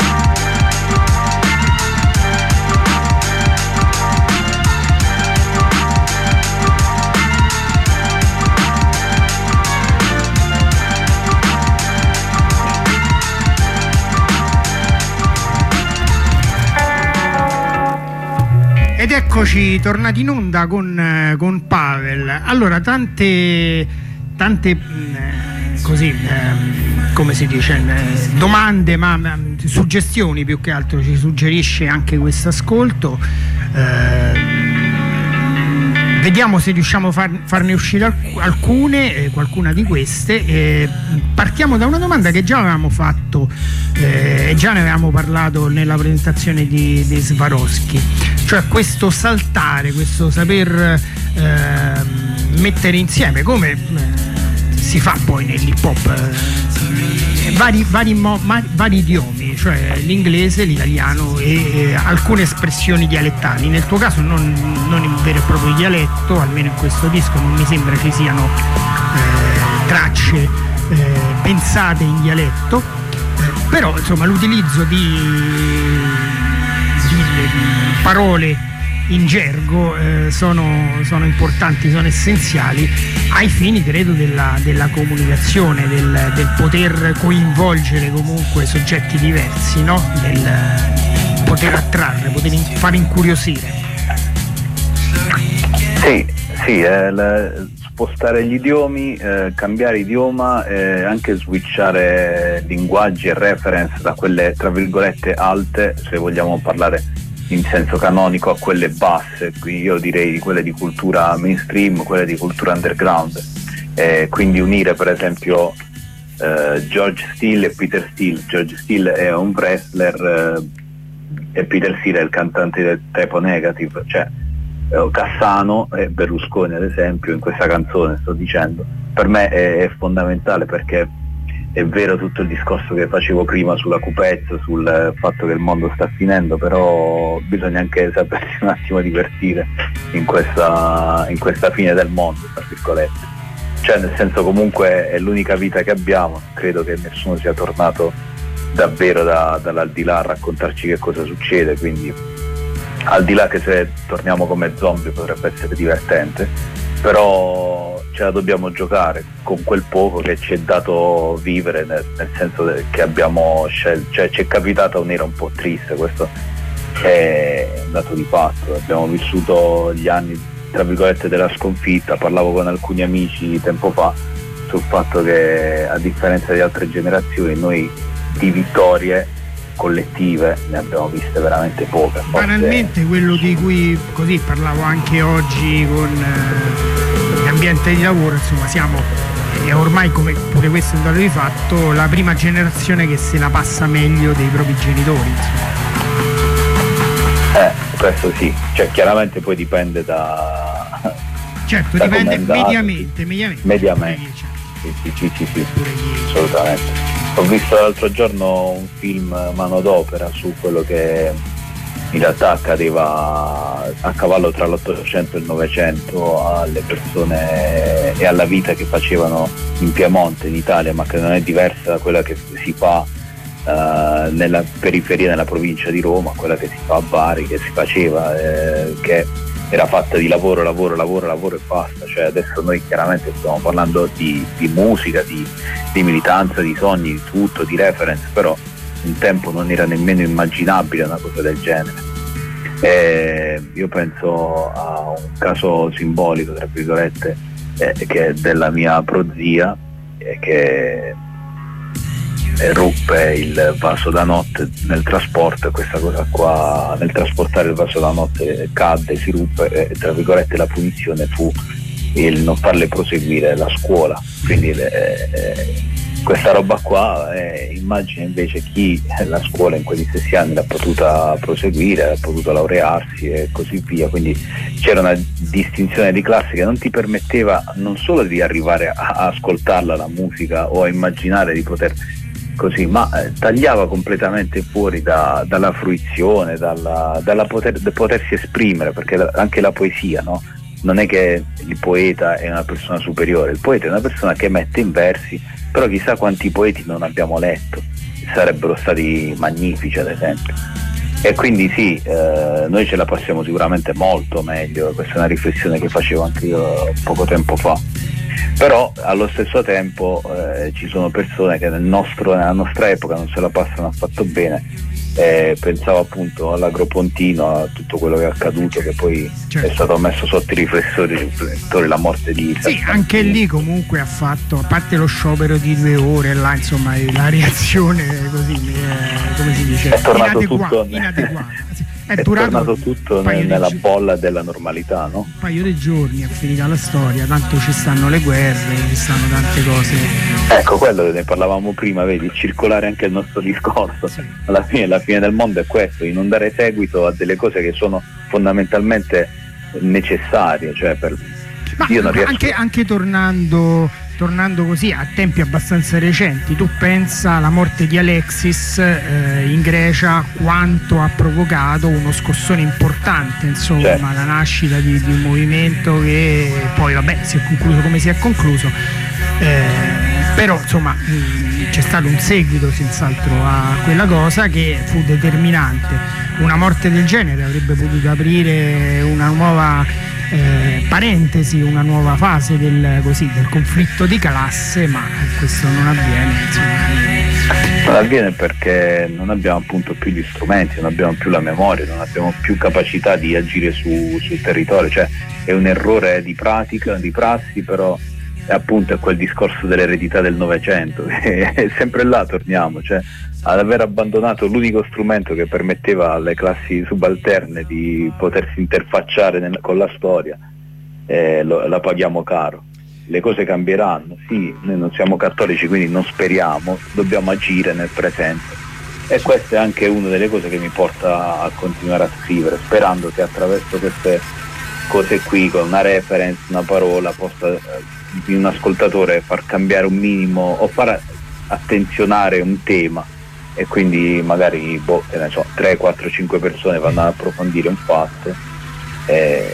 [SPEAKER 3] Ed eccoci tornati in onda con, con Pavel. Allora, tante, tante così, eh, come si dice, eh, domande, ma, ma suggestioni più che altro ci suggerisce anche questo ascolto. Eh, vediamo se riusciamo a far, farne uscire alcune, eh, qualcuna di queste. Eh, partiamo da una domanda che già avevamo fatto e eh, già ne avevamo parlato nella presentazione di, di Swarovski, cioè questo saltare, questo saper eh, mettere insieme, come eh, si fa poi nell'hip hop, eh, vari, vari, mo, ma, vari idiomi, cioè l'inglese, l'italiano e eh, alcune espressioni dialettali. Nel tuo caso non, non in vero e proprio dialetto, almeno in questo disco non mi sembra ci siano eh, tracce eh, pensate in dialetto, eh, però insomma l'utilizzo di, di, di parole in gergo eh, sono, sono importanti, sono essenziali ai fini, credo, della, della comunicazione, del, del poter coinvolgere comunque soggetti diversi, no? Del poter attrarre, poter in, far incuriosire.
[SPEAKER 5] Sì, sì, eh, la, spostare gli idiomi, eh, cambiare idioma, eh, anche switchare linguaggi e reference da quelle tra virgolette alte, se vogliamo parlare in senso canonico, a quelle basse, qui io direi quelle di cultura mainstream, quelle di cultura underground, eh, quindi unire per esempio eh, George Steele e Peter Steele. George Steele è un wrestler eh, e Peter Steele è il cantante del Typo Negative, cioè eh, Cassano e Berlusconi ad esempio in questa canzone, sto dicendo, per me è, è fondamentale, perché è vero tutto il discorso che facevo prima sulla cupezza, sul fatto che il mondo sta finendo, però bisogna anche sapersi un attimo divertire in questa, in questa fine del mondo, tra virgolette. Cioè, nel senso, comunque è l'unica vita che abbiamo, credo che nessuno sia tornato davvero da, dall'aldilà a raccontarci che cosa succede, quindi al di là che se torniamo come zombie potrebbe essere divertente, però ce la dobbiamo giocare con quel poco che ci è dato vivere, nel, nel senso che abbiamo scelto, cioè ci è capitata un'era un po' triste, questo è un dato di fatto. Abbiamo vissuto gli anni tra virgolette della sconfitta. Parlavo con alcuni amici tempo fa sul fatto che, a differenza di altre generazioni, noi di vittorie collettive ne abbiamo viste veramente poche. Forse...
[SPEAKER 3] banalmente quello di cui così parlavo anche oggi con eh, l'ambiente di lavoro, insomma siamo, e ormai, come pure questo è un dato di fatto, la prima generazione che se la passa meglio dei propri genitori, insomma.
[SPEAKER 5] Eh, questo sì, cioè chiaramente poi dipende da...
[SPEAKER 3] Certo,
[SPEAKER 5] da
[SPEAKER 3] dipende
[SPEAKER 5] andato,
[SPEAKER 3] mediamente, mediamente.
[SPEAKER 5] Mediamente, sì, sì, sì, sì, sì, assolutamente. Ho visto l'altro giorno un film manodopera su quello che in realtà accadeva a cavallo tra l'Ottocento e il Novecento alle persone e alla vita che facevano in Piemonte, in Italia, ma che non è diversa da quella che si fa Uh, nella periferia, nella provincia di Roma, quella che si fa a Bari, che si faceva, eh, che era fatta di lavoro, lavoro, lavoro, lavoro e basta. Cioè adesso noi chiaramente stiamo parlando di, di musica, di, di militanza, di sogni, di tutto, di reference, però un tempo non era nemmeno immaginabile una cosa del genere. E io penso a un caso simbolico, tra virgolette, eh, che è della mia prozia, eh, che ruppe il vaso da notte nel trasporto, e questa cosa qua, nel trasportare il vaso da notte, cadde, si ruppe, e tra virgolette la punizione fu il non farle proseguire la scuola. Quindi eh, questa roba qua, eh, immagina invece chi la scuola in quegli stessi anni l'ha potuta proseguire, ha potuto laurearsi e così via. Quindi c'era una distinzione di classe che non ti permetteva non solo di arrivare a, a ascoltarla la musica o a immaginare di poter così, ma eh, tagliava completamente fuori da, dalla fruizione, dalla, dalla poter, da potersi esprimere, perché la, anche la poesia, no? Non è che il poeta è una persona superiore, il poeta è una persona che mette in versi, però chissà quanti poeti non abbiamo letto, sarebbero stati magnifici ad esempio. E quindi sì, eh, noi ce la passiamo sicuramente molto meglio, questa è una riflessione che facevo anche io poco tempo fa. Però allo stesso tempo eh, ci sono persone che nel nostro, nella nostra epoca non se la passano affatto bene. Eh, pensavo appunto all'Agropontino, a tutto quello che è accaduto, che poi certo. È stato messo sotto i riflettori, riflettori la morte di...
[SPEAKER 3] Sì, anche lì comunque ha fatto, a parte lo sciopero di due ore, là insomma la reazione così, eh, come si dice,
[SPEAKER 5] è tornato
[SPEAKER 3] inadeguata,
[SPEAKER 5] tutto
[SPEAKER 3] inadeguata. È,
[SPEAKER 5] è
[SPEAKER 3] durato
[SPEAKER 5] tornato tutto nel, nella gi- bolla della normalità, no?
[SPEAKER 3] Un paio di giorni è finita la storia, tanto ci stanno le guerre, ci stanno tante cose.
[SPEAKER 5] Ecco, quello ne parlavamo prima, vedi, circolare anche il nostro discorso. Sì. Alla fine, la fine del mondo è questo, di non dare seguito a delle cose che sono fondamentalmente necessarie, cioè per...
[SPEAKER 3] Ma
[SPEAKER 5] io non riesco...
[SPEAKER 3] anche, anche tornando tornando così a tempi abbastanza recenti, tu pensa alla morte di Alexis eh, in Grecia, quanto ha provocato uno scossone importante, insomma, certo. La nascita di, di un movimento che poi vabbè si è concluso come si è concluso, eh, però insomma mh, c'è stato un seguito senz'altro a quella cosa che fu determinante. Una morte del genere avrebbe potuto aprire una nuova Eh, parentesi, una nuova fase del, così, del conflitto di classe, ma questo non avviene, insomma.
[SPEAKER 5] Non avviene perché non abbiamo appunto più gli strumenti, non abbiamo più la memoria, non abbiamo più capacità di agire su, sul territorio, cioè è un errore di pratica, di prassi, però è appunto è quel discorso dell'eredità del Novecento, e sempre là torniamo, cioè ad aver abbandonato l'unico strumento che permetteva alle classi subalterne di potersi interfacciare nel, con la storia, eh, lo, la paghiamo caro. Le cose cambieranno, sì, noi non siamo cattolici, quindi non speriamo, dobbiamo agire nel presente, e questa è anche una delle cose che mi porta a continuare a scrivere, sperando che attraverso queste cose qui, con una reference, una parola, possa eh, di un ascoltatore far cambiare un minimo o far attenzionare un tema, e quindi magari boh, che ne so, tre, quattro, cinque persone vanno ad approfondire un fatto e,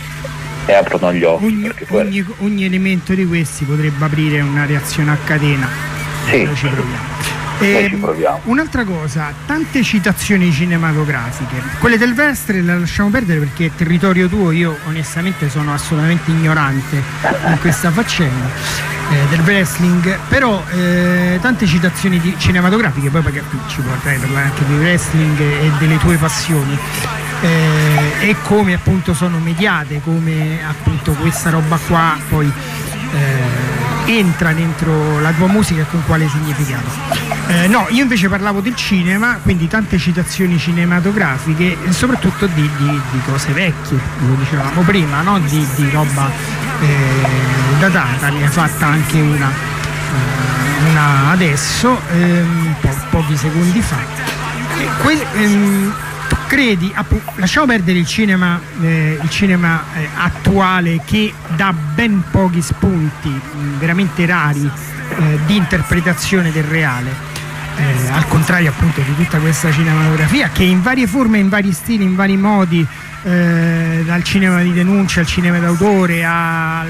[SPEAKER 5] e aprono gli occhi.
[SPEAKER 3] Ogni,
[SPEAKER 5] poi...
[SPEAKER 3] ogni, ogni elemento di questi potrebbe aprire una reazione a catena.
[SPEAKER 5] Sì.
[SPEAKER 3] Ci proviamo.
[SPEAKER 5] E ci proviamo.
[SPEAKER 3] Un'altra cosa, tante citazioni cinematografiche, quelle del wrestling le lasciamo perdere perché è territorio tuo, io onestamente sono assolutamente ignorante in questa faccenda eh, del wrestling, però eh, tante citazioni di cinematografiche, poi perché qui ci vorrei parlare anche di wrestling e delle tue passioni. Eh, e come appunto sono mediate, come appunto questa roba qua poi eh, entra dentro la tua musica e con quale significato. Eh, no, io invece parlavo del cinema, quindi tante citazioni cinematografiche e soprattutto di, di, di cose vecchie, lo dicevamo prima, no? di, di roba eh, datata, ne ha fatta anche una, eh, una adesso, ehm, po- pochi secondi fa. E que- ehm, credi, appunto, lasciamo perdere il cinema, eh, il cinema eh, attuale che dà ben pochi spunti, mh, veramente rari, eh, di interpretazione del reale, eh, al contrario appunto di tutta questa cinematografia che in varie forme, in vari stili, in vari modi, eh, dal cinema di denuncia al cinema d'autore al,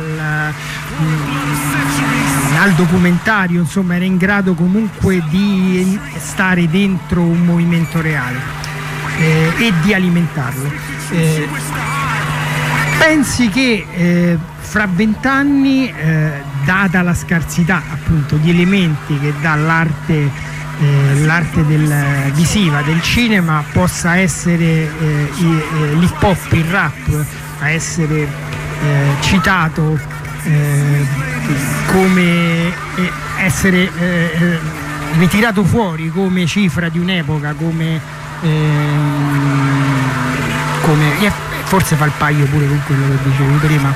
[SPEAKER 3] mh, al documentario, insomma era in grado comunque di stare dentro un movimento reale. Eh, e di alimentarlo. Eh, pensi che eh, fra vent'anni, eh, data la scarsità appunto di elementi che dà l'arte, eh, l'arte del, visiva del cinema, possa essere eh, l'hip hop, il rap, a essere eh, citato eh, come eh, essere eh, ritirato fuori come cifra di un'epoca, come Ehm, come e forse fa il paio pure con quello che dicevi prima.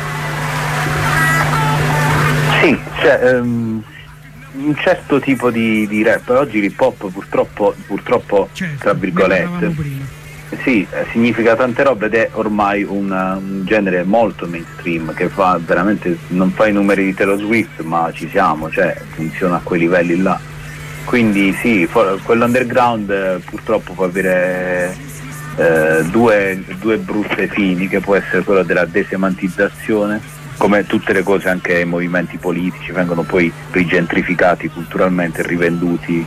[SPEAKER 5] Sì, cioè um, un certo tipo di, di rap. Oggi l'hip hop purtroppo, purtroppo
[SPEAKER 3] certo,
[SPEAKER 5] tra virgolette, sì, significa tante robe ed è ormai una, un genere molto mainstream che fa veramente, non fa i numeri di Taylor Swift, ma ci siamo, cioè funziona a quei livelli là. Quindi sì, for- quell'underground eh, purtroppo può avere eh, due, due brutte fini, che può essere quello della desemantizzazione, come tutte le cose anche i movimenti politici vengono poi rigentrificati culturalmente, rivenduti,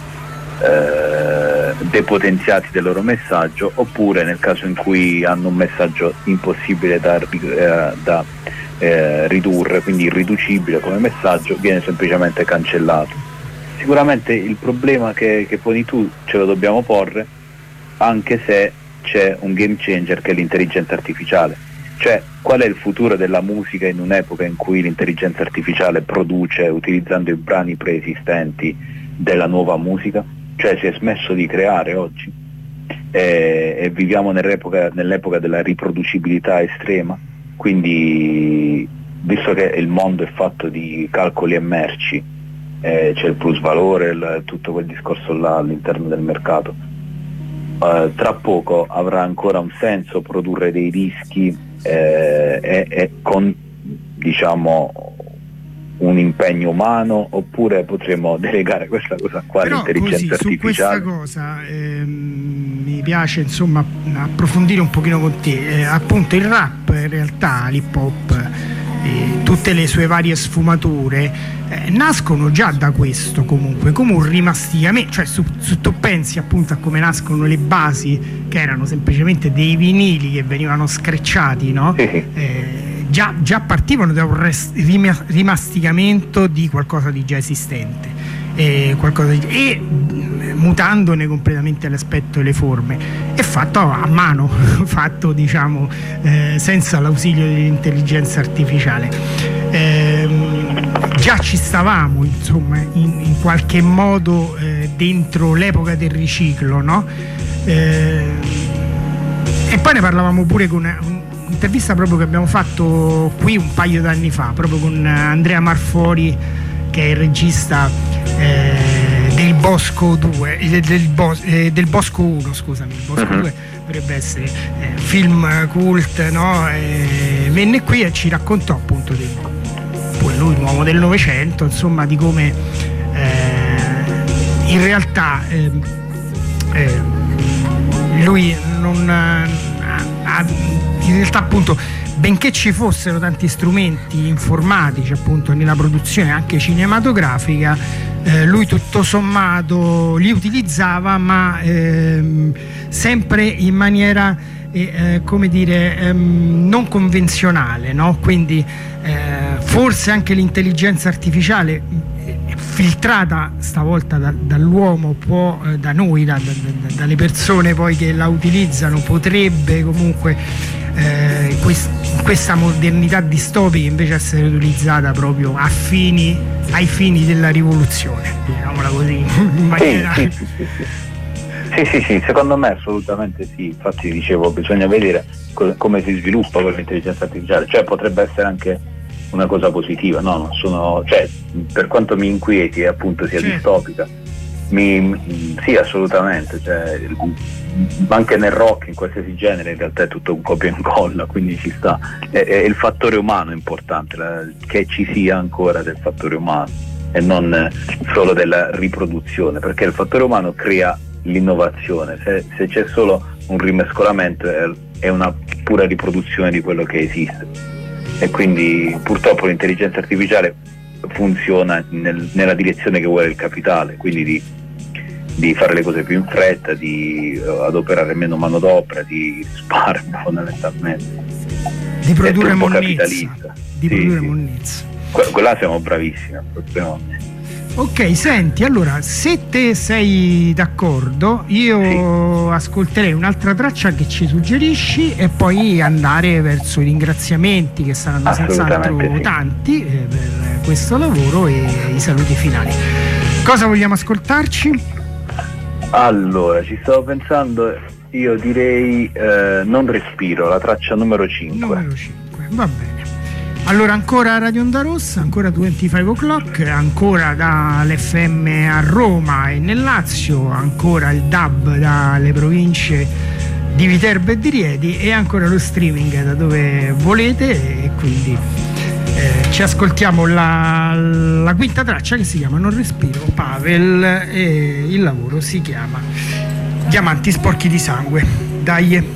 [SPEAKER 5] eh, depotenziati del loro messaggio, oppure nel caso in cui hanno un messaggio impossibile da, eh, da eh, ridurre, quindi irriducibile come messaggio, viene semplicemente cancellato. Sicuramente il problema che, che poni tu ce lo dobbiamo porre, anche se c'è un game changer che è l'intelligenza artificiale. Cioè, qual è il futuro della musica in un'epoca in cui l'intelligenza artificiale produce, utilizzando i brani preesistenti, della nuova musica? Cioè si è smesso di creare oggi e, e viviamo nell'epoca, nell'epoca della riproducibilità estrema, quindi visto che il mondo è fatto di calcoli e merci, Eh, c'è il plusvalore, il, tutto quel discorso là all'interno del mercato, eh, tra poco avrà ancora un senso produrre dei dischi eh, e, e con diciamo un impegno umano, oppure potremo delegare questa cosa qua all'intelligenza artificiale?
[SPEAKER 3] Su questa cosa ehm, mi piace insomma approfondire un pochino con te, eh, appunto il rap, in realtà l'hip hop e tutte le sue varie sfumature eh, nascono già da questo, comunque come un rimasticamento, cioè su, su tu pensi appunto a come nascono le basi, che erano semplicemente dei vinili che venivano screcciati, no? Eh, già, già partivano da un res, rimasticamento di qualcosa di già esistente, eh, qualcosa di, e mutandone completamente l'aspetto e le forme, è fatto a mano, fatto diciamo eh, senza l'ausilio dell'intelligenza artificiale. Eh, già ci stavamo insomma in, in qualche modo eh, dentro l'epoca del riciclo, no? Eh, e poi ne parlavamo pure con una, un'intervista proprio che abbiamo fatto qui un paio d'anni fa, proprio con Andrea Marfori, che è il regista eh, del Bosco due, del, del, Bos, eh, del Bosco uno, scusami, il Bosco uh-huh. due dovrebbe essere eh, film cult, no? Eh, venne qui e ci raccontò appunto di, poi lui, un uomo del Novecento, insomma, di come eh, in realtà eh, eh, lui non ha, in realtà appunto benché ci fossero tanti strumenti informatici appunto nella produzione anche cinematografica, eh, lui tutto sommato li utilizzava, ma ehm, sempre in maniera eh, eh, come dire ehm, non convenzionale, no? Quindi eh, forse anche l'intelligenza artificiale eh, filtrata stavolta da, dall'uomo può, eh, da noi, da, da, dalle persone poi che la utilizzano, potrebbe comunque eh, quest, questa modernità distopica invece essere utilizzata proprio a fini, ai fini della rivoluzione, diciamola così, in maniera...
[SPEAKER 5] Sì, sì, sì, sì. Sì, sì, sì, secondo me assolutamente sì. Infatti dicevo, bisogna vedere co- come si sviluppa quell'intelligenza artificiale, cioè potrebbe essere anche una cosa positiva, no? Non sono, cioè, per quanto mi inquieti e appunto sia
[SPEAKER 3] Certo.
[SPEAKER 5] distopica, mi, mi- sì, assolutamente, cioè, anche nel rock, in qualsiasi genere, in realtà è tutto un copia e incolla, quindi ci sta. È, è il fattore umano importante, la, che ci sia ancora del fattore umano e non solo della riproduzione, perché il fattore umano crea l'innovazione. Se, se c'è solo un rimescolamento è, è una pura riproduzione di quello che esiste, e quindi purtroppo l'intelligenza artificiale funziona nel, nella direzione che vuole il capitale, quindi di, di fare le cose più in fretta, di uh, adoperare meno manodopera, di risparmio fondamentalmente,
[SPEAKER 3] di produrre
[SPEAKER 5] è troppo
[SPEAKER 3] monnezza,
[SPEAKER 5] capitalista.
[SPEAKER 3] di
[SPEAKER 5] Sì,
[SPEAKER 3] produrre
[SPEAKER 5] sì.
[SPEAKER 3] monnezza.
[SPEAKER 5] Que- quella siamo bravissimi a produrre monnezza.
[SPEAKER 3] Ok, senti, allora, se te sei d'accordo, io sì. ascolterei un'altra traccia che ci suggerisci e poi andare verso i ringraziamenti, che saranno senz'altro
[SPEAKER 5] sì.
[SPEAKER 3] tanti eh, per questo lavoro, e i saluti finali. Cosa vogliamo ascoltarci?
[SPEAKER 5] Allora, ci stavo pensando, io direi eh, Non respiro, la traccia numero cinque.
[SPEAKER 3] Numero cinque, va bene. Allora, ancora Radio Onda Rossa, ancora venticinque o'clock, ancora dall'F M a Roma e nel Lazio, ancora il D A B dalle province di Viterbo e di Rieti, e ancora lo streaming da dove volete, e quindi eh, ci ascoltiamo la, la quinta traccia, che si chiama Non respiro, Pavel, e il lavoro si chiama Diamanti sporchi di sangue. Dai.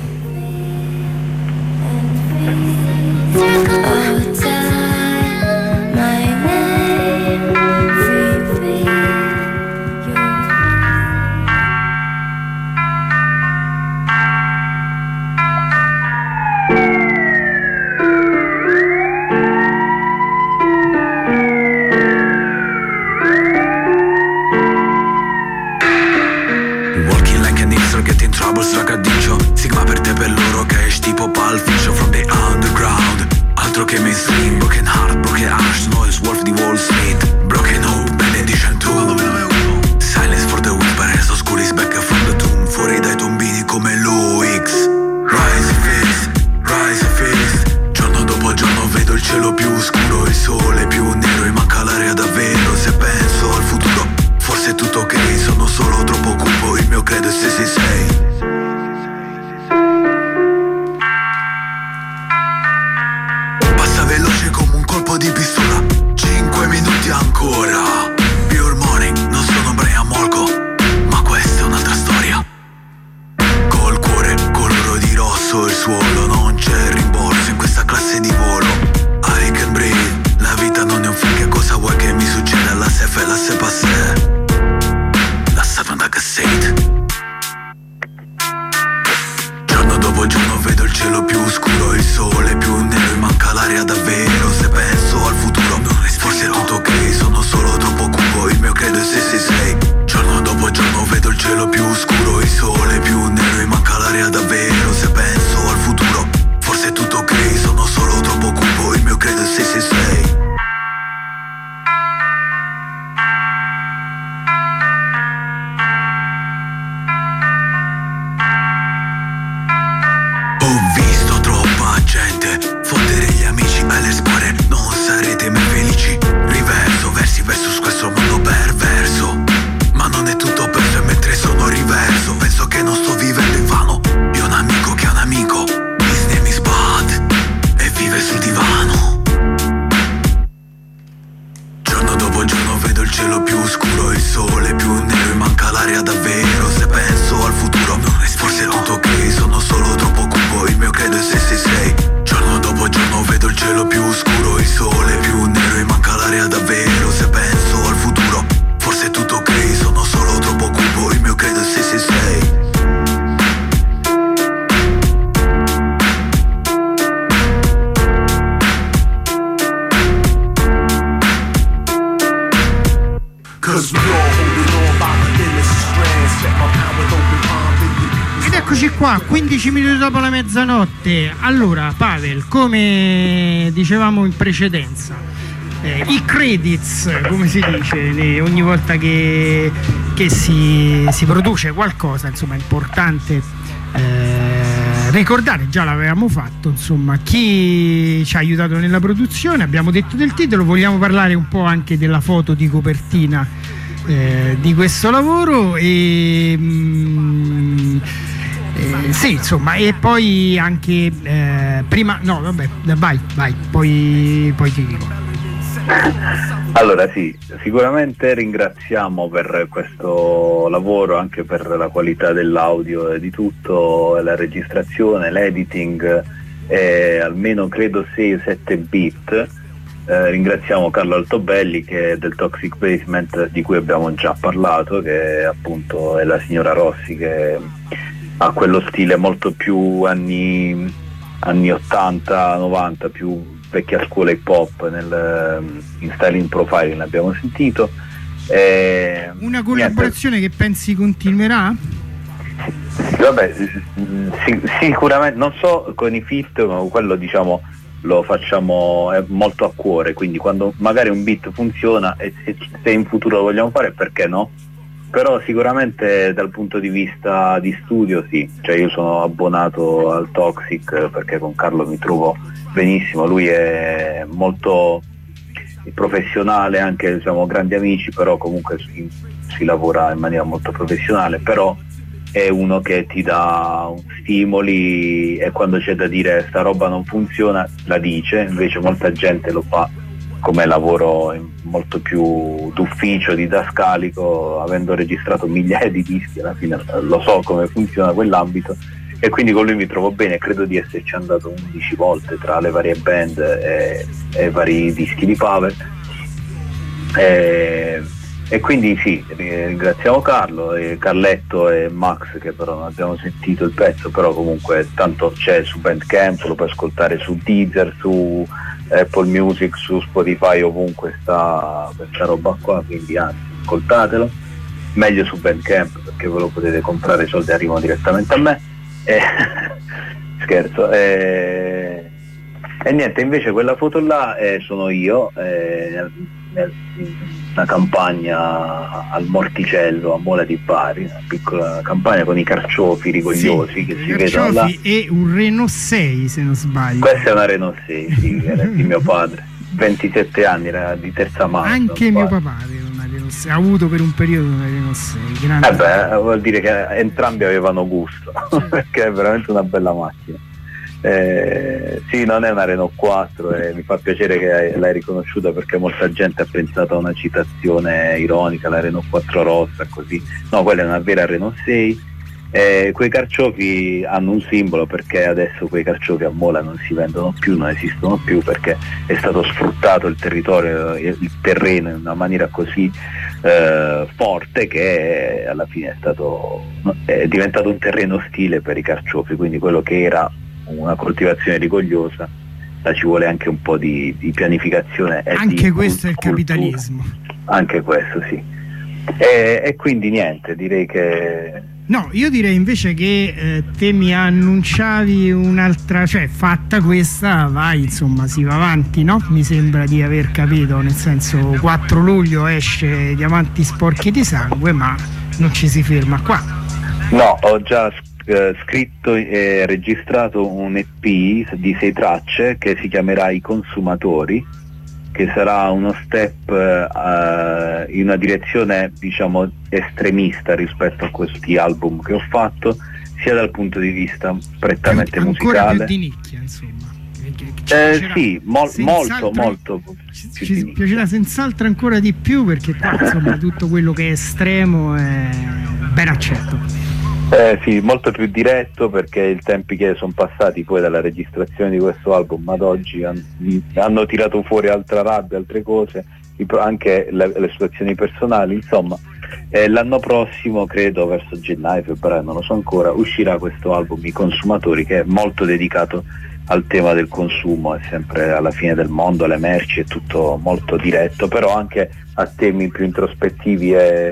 [SPEAKER 6] Stracadiccio, Sigma per te, per loro che è tipo Pulp Fiction from the underground. Altro che mainstream, broken heart, broken ash, noise, wolf di Wall Street, broken hope, benediction two. Silence for the whisperers, oscuri back from the tomb, fuori dai tombini come l'O X. Rise and face, rise and face. Giorno dopo giorno vedo il cielo più scuro, il sole più nero e manca l'aria davvero. Se penso al futuro, forse è tutto ok, sono solo troppo cupo, il mio credo è se sei sei. Di pistola, cinque minuti ancora. Pure morning, non sono Brian Molko, ma questa è un'altra storia. Col cuore coloro di rosso, il suolo, non c'è rimborso in questa classe di volo. I can breathe, la vita non è un film, che cosa vuoi che mi succeda? La se fa, la se passè, la serve da cassette. Giorno dopo giorno vedo il cielo più scuro, il sole più nero e manca l'aria davvero. Se penso al futuro, forse è tutto ok, sono solo troppo cupo, il mio credo è se sei sei. Giorno dopo giorno vedo il cielo più scuro, il sole più nero e manca l'aria davvero. Se penso al futuro, forse è tutto ok, sono solo troppo cupo, il mio credo è se sei sei. Ho visto troppa gente fottere gli amici alle spore, non sarete mai felici. Riverso versi versus questo mondo perverso, ma non è tutto perso, e mentre sono riverso penso che non sto vivendo in vano. Io ho un amico che ha un amico, his name is Bud, e vive sul divano. Giorno dopo giorno vedo il cielo più scuro, il sole più nero e manca l'aria davvero. Se penso al futuro, forse è tutto ok, sono solo troppo cupo, il mio credo è se sei sei. Giorno dopo giorno
[SPEAKER 3] qua, quindici minuti dopo la mezzanotte. Allora, Pavel, come dicevamo in precedenza, eh, i credits, come si dice, ogni volta che, che si, si produce qualcosa, insomma, è importante eh, ricordare, già l'avevamo fatto, insomma, chi ci ha aiutato nella produzione. Abbiamo detto del titolo, vogliamo parlare un po' anche della foto di copertina eh, di questo lavoro e... Mm, Eh, sì, insomma, e poi anche eh, prima, no, vabbè, vai, vai, poi, poi ti dico.
[SPEAKER 5] Allora sì, sicuramente ringraziamo per questo lavoro, anche per la qualità dell'audio e di tutto, la registrazione, l'editing, eh, almeno credo sei o sette bit. Eh, ringraziamo Carlo Altobelli, che è del Toxic Basement, di cui abbiamo già parlato, che appunto è la signora Rossi, che ha quello stile molto più anni, anni ottanta novanta, più vecchia scuola hip hop, nel, in styling profiling abbiamo sentito. E,
[SPEAKER 3] una collaborazione niente, che pensi continuerà?
[SPEAKER 5] Vabbè, sic- sicuramente, non so con i feat, ma quello diciamo lo facciamo è molto a cuore, quindi quando magari un beat funziona e se, se in futuro lo vogliamo fare, perché no? Però sicuramente dal punto di vista di studio sì, cioè io sono abbonato al Toxic perché con Carlo mi trovo benissimo, lui è molto professionale, anche siamo grandi amici, però comunque si, si lavora in maniera molto professionale, però è uno che ti dà stimoli e quando c'è da dire sta roba non funziona la dice, invece molta gente lo fa come lavoro molto più d'ufficio, didascalico, avendo registrato migliaia di dischi, alla fine lo so come funziona quell'ambito e quindi con lui mi trovo bene, credo di esserci andato undici volte tra le varie band e, e vari dischi di Pavel e, e quindi sì, ringraziamo Carlo e Carletto e Max, che però non abbiamo sentito il pezzo, però comunque tanto c'è su Bandcamp, lo puoi ascoltare su Deezer, su Apple Music, su Spotify, ovunque sta questa roba qua, quindi anzi ascoltatelo, meglio su Bandcamp perché ve lo potete comprare, i soldi arrivano direttamente a me e, scherzo e, e niente, invece quella foto là eh, sono io eh, nel, nel, in una campagna al Morticello a Mola di Bari, una piccola campagna con i carciofi rigogliosi, sì, che si vedono là,
[SPEAKER 3] e un Renault sei se non sbaglio.
[SPEAKER 5] Questa è una Renault sei, sì, era di mio padre, ventisette anni, era di terza mano.
[SPEAKER 3] Anche mio papà aveva una Renault sei, ha avuto per un periodo una Renault sei, grande.
[SPEAKER 5] Eh beh, vuol dire che entrambi avevano gusto, perché è veramente una bella macchina. Eh, sì, non è una Renault quattro e mi fa piacere che l'hai riconosciuta, perché molta gente ha pensato a una citazione ironica, la Renault quattro rossa, così. No, quella è una vera Renault sei. Eh, quei carciofi hanno un simbolo, perché adesso quei carciofi a Mola non si vendono più, non esistono più, perché è stato sfruttato il territorio, il terreno in una maniera così eh, forte che è, alla fine è stato è diventato un terreno ostile per i carciofi, quindi quello che era una coltivazione rigogliosa, la ci vuole anche un po' di, di pianificazione e
[SPEAKER 3] anche
[SPEAKER 5] di
[SPEAKER 3] questo
[SPEAKER 5] cultura.
[SPEAKER 3] È il capitalismo,
[SPEAKER 5] anche questo sì e, e quindi niente, direi che
[SPEAKER 3] no, io direi invece che eh, te mi annunciavi un'altra, cioè fatta questa vai, insomma si va avanti, no? Mi sembra di aver capito, nel senso quattro luglio esce Diamanti sporchi di sangue, ma non ci si ferma qua.
[SPEAKER 5] No, ho già Uh, scritto e registrato un E P di sei tracce che si chiamerà I Consumatori, che sarà uno step uh, in una direzione diciamo estremista rispetto a questi album che ho fatto, sia dal punto di vista prettamente
[SPEAKER 3] ancora
[SPEAKER 5] musicale,
[SPEAKER 3] più di nicchia, insomma.
[SPEAKER 5] Eh, sì, mol, molto molto
[SPEAKER 3] ci, ci piacerà senz'altro ancora di più, perché qua insomma tutto quello che è estremo è ben accetto.
[SPEAKER 5] Eh sì, molto più diretto, perché i tempi che sono passati poi dalla registrazione di questo album ad oggi han, hanno tirato fuori altra rabbia, altre cose, anche le, le situazioni personali, insomma. Eh, l'anno prossimo, credo verso gennaio, febbraio, non lo so ancora, uscirà questo album I Consumatori, che è molto dedicato al tema del consumo, è sempre alla fine del mondo, alle merci, è tutto molto diretto, però anche a temi più introspettivi e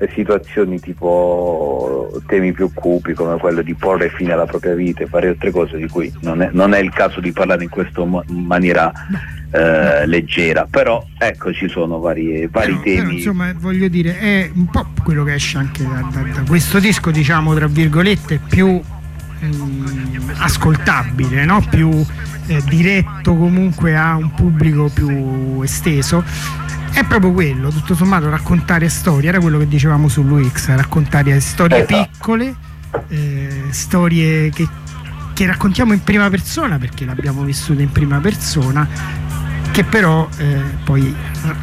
[SPEAKER 5] situazioni tipo temi più cupi come quello di porre fine alla propria vita e fare altre cose di cui non è, non è il caso di parlare in questa mo- maniera eh, leggera, però ecco, ci sono vari, vari
[SPEAKER 3] però,
[SPEAKER 5] temi.
[SPEAKER 3] Però, insomma, voglio dire, è un po' quello che esce anche da, da, da questo disco, diciamo tra virgolette, più ehm, ascoltabile, no? Più eh, diretto comunque a un pubblico più esteso. È proprio quello, tutto sommato, raccontare storie, era quello che dicevamo sull'U X, raccontare storie
[SPEAKER 5] esatto.
[SPEAKER 3] piccole, eh, storie che, che raccontiamo in prima persona perché l'abbiamo vissuta in prima persona, che però eh, poi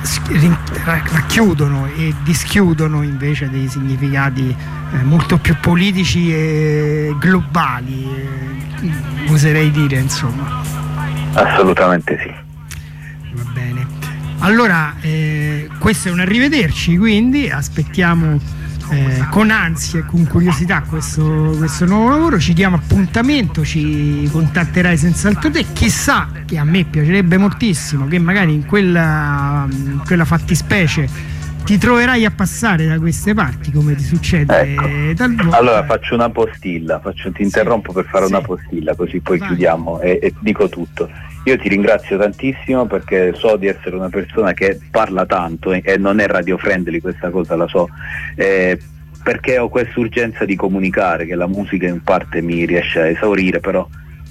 [SPEAKER 3] racchiudono e dischiudono invece dei significati eh, molto più politici e globali, eh, oserei dire, insomma.
[SPEAKER 5] Assolutamente sì.
[SPEAKER 3] Va bene. Allora, eh, questo è un arrivederci, quindi aspettiamo eh, con ansia e con curiosità questo, questo nuovo lavoro, ci diamo appuntamento, ci contatterai senz'altro te, chissà, che a me piacerebbe moltissimo che magari in quella, in quella fattispecie ti troverai a passare da queste parti, come ti succede
[SPEAKER 5] ecco.
[SPEAKER 3] talvolta.
[SPEAKER 5] Allora faccio una postilla, faccio, ti interrompo sì, per fare sì. una postilla, così poi Vai. chiudiamo e, e dico tutto. Io ti ringrazio tantissimo perché so di essere una persona che parla tanto e non è radio friendly, questa cosa la so, eh, perché ho questa urgenza di comunicare, che la musica in parte mi riesce a esaurire, però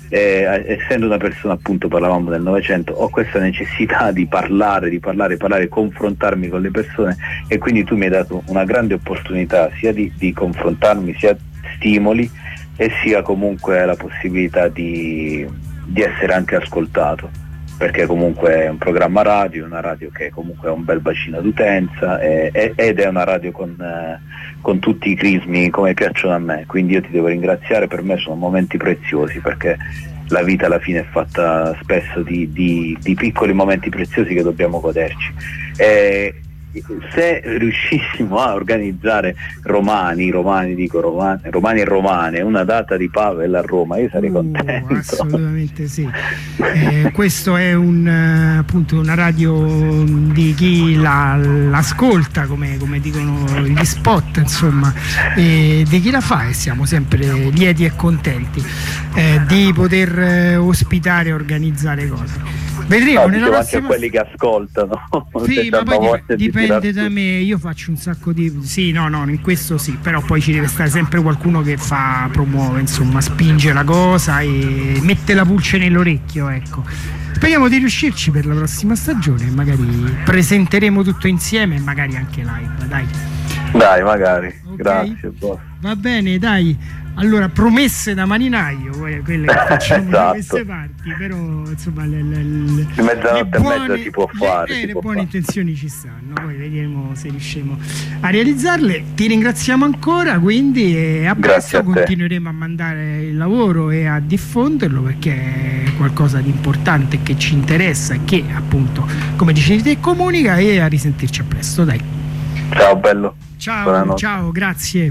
[SPEAKER 5] eh, essendo una persona, appunto, parlavamo del Novecento, ho questa necessità di parlare, di parlare, parlare, confrontarmi con le persone, e quindi tu mi hai dato una grande opportunità sia di, di confrontarmi, sia stimoli e sia comunque la possibilità di di essere anche ascoltato, perché comunque è un programma radio, una radio che comunque ha un bel bacino d'utenza e, e, ed è una radio con, eh, con tutti i crismi come piacciono a me, quindi io ti devo ringraziare. Per me sono momenti preziosi, perché la vita alla fine è fatta spesso di, di, di piccoli momenti preziosi che dobbiamo goderci. E, se riuscissimo a organizzare romani, romani dico romani, romani e romane, una data di Pavel a Roma, io sarei uh, contento.
[SPEAKER 3] Assolutamente sì. Eh, questo è un, appunto, una radio di chi la, l'ascolta, come, come dicono gli spot, insomma, e di chi la fa, e siamo sempre lieti e contenti eh, di poter eh, ospitare e organizzare cose. Vedremo
[SPEAKER 5] no,
[SPEAKER 3] nella
[SPEAKER 5] anche
[SPEAKER 3] prossima...
[SPEAKER 5] a quelli che ascoltano.
[SPEAKER 3] Sì, ma poi dip- dipende da me, io faccio un sacco di... Sì, no, no, in questo sì, però poi ci deve stare sempre qualcuno che fa, promuove, insomma, spinge la cosa e mette la pulce nell'orecchio, ecco. Speriamo di riuscirci per la prossima stagione, magari presenteremo tutto insieme e magari anche live, dai.
[SPEAKER 5] Dai, magari, okay. Grazie, boss.
[SPEAKER 3] Va bene, dai. Allora, promesse da marinaio, quelle che facciamo esatto. da queste parti, però insomma le, le, le,
[SPEAKER 5] di mezzanotte
[SPEAKER 3] buone,
[SPEAKER 5] e mezza si può fare.
[SPEAKER 3] Le,
[SPEAKER 5] si
[SPEAKER 3] le
[SPEAKER 5] può
[SPEAKER 3] buone
[SPEAKER 5] fare.
[SPEAKER 3] intenzioni ci stanno, poi vedremo se riusciamo a realizzarle. Ti ringraziamo ancora, quindi, e a presto continueremo a mandare il lavoro e a diffonderlo, perché è qualcosa di importante che ci interessa e che, appunto, come dicevi te, comunica, e a risentirci a presto, dai.
[SPEAKER 5] Ciao bello.
[SPEAKER 3] Ciao,
[SPEAKER 5] Buonanotte.
[SPEAKER 3] ciao, grazie.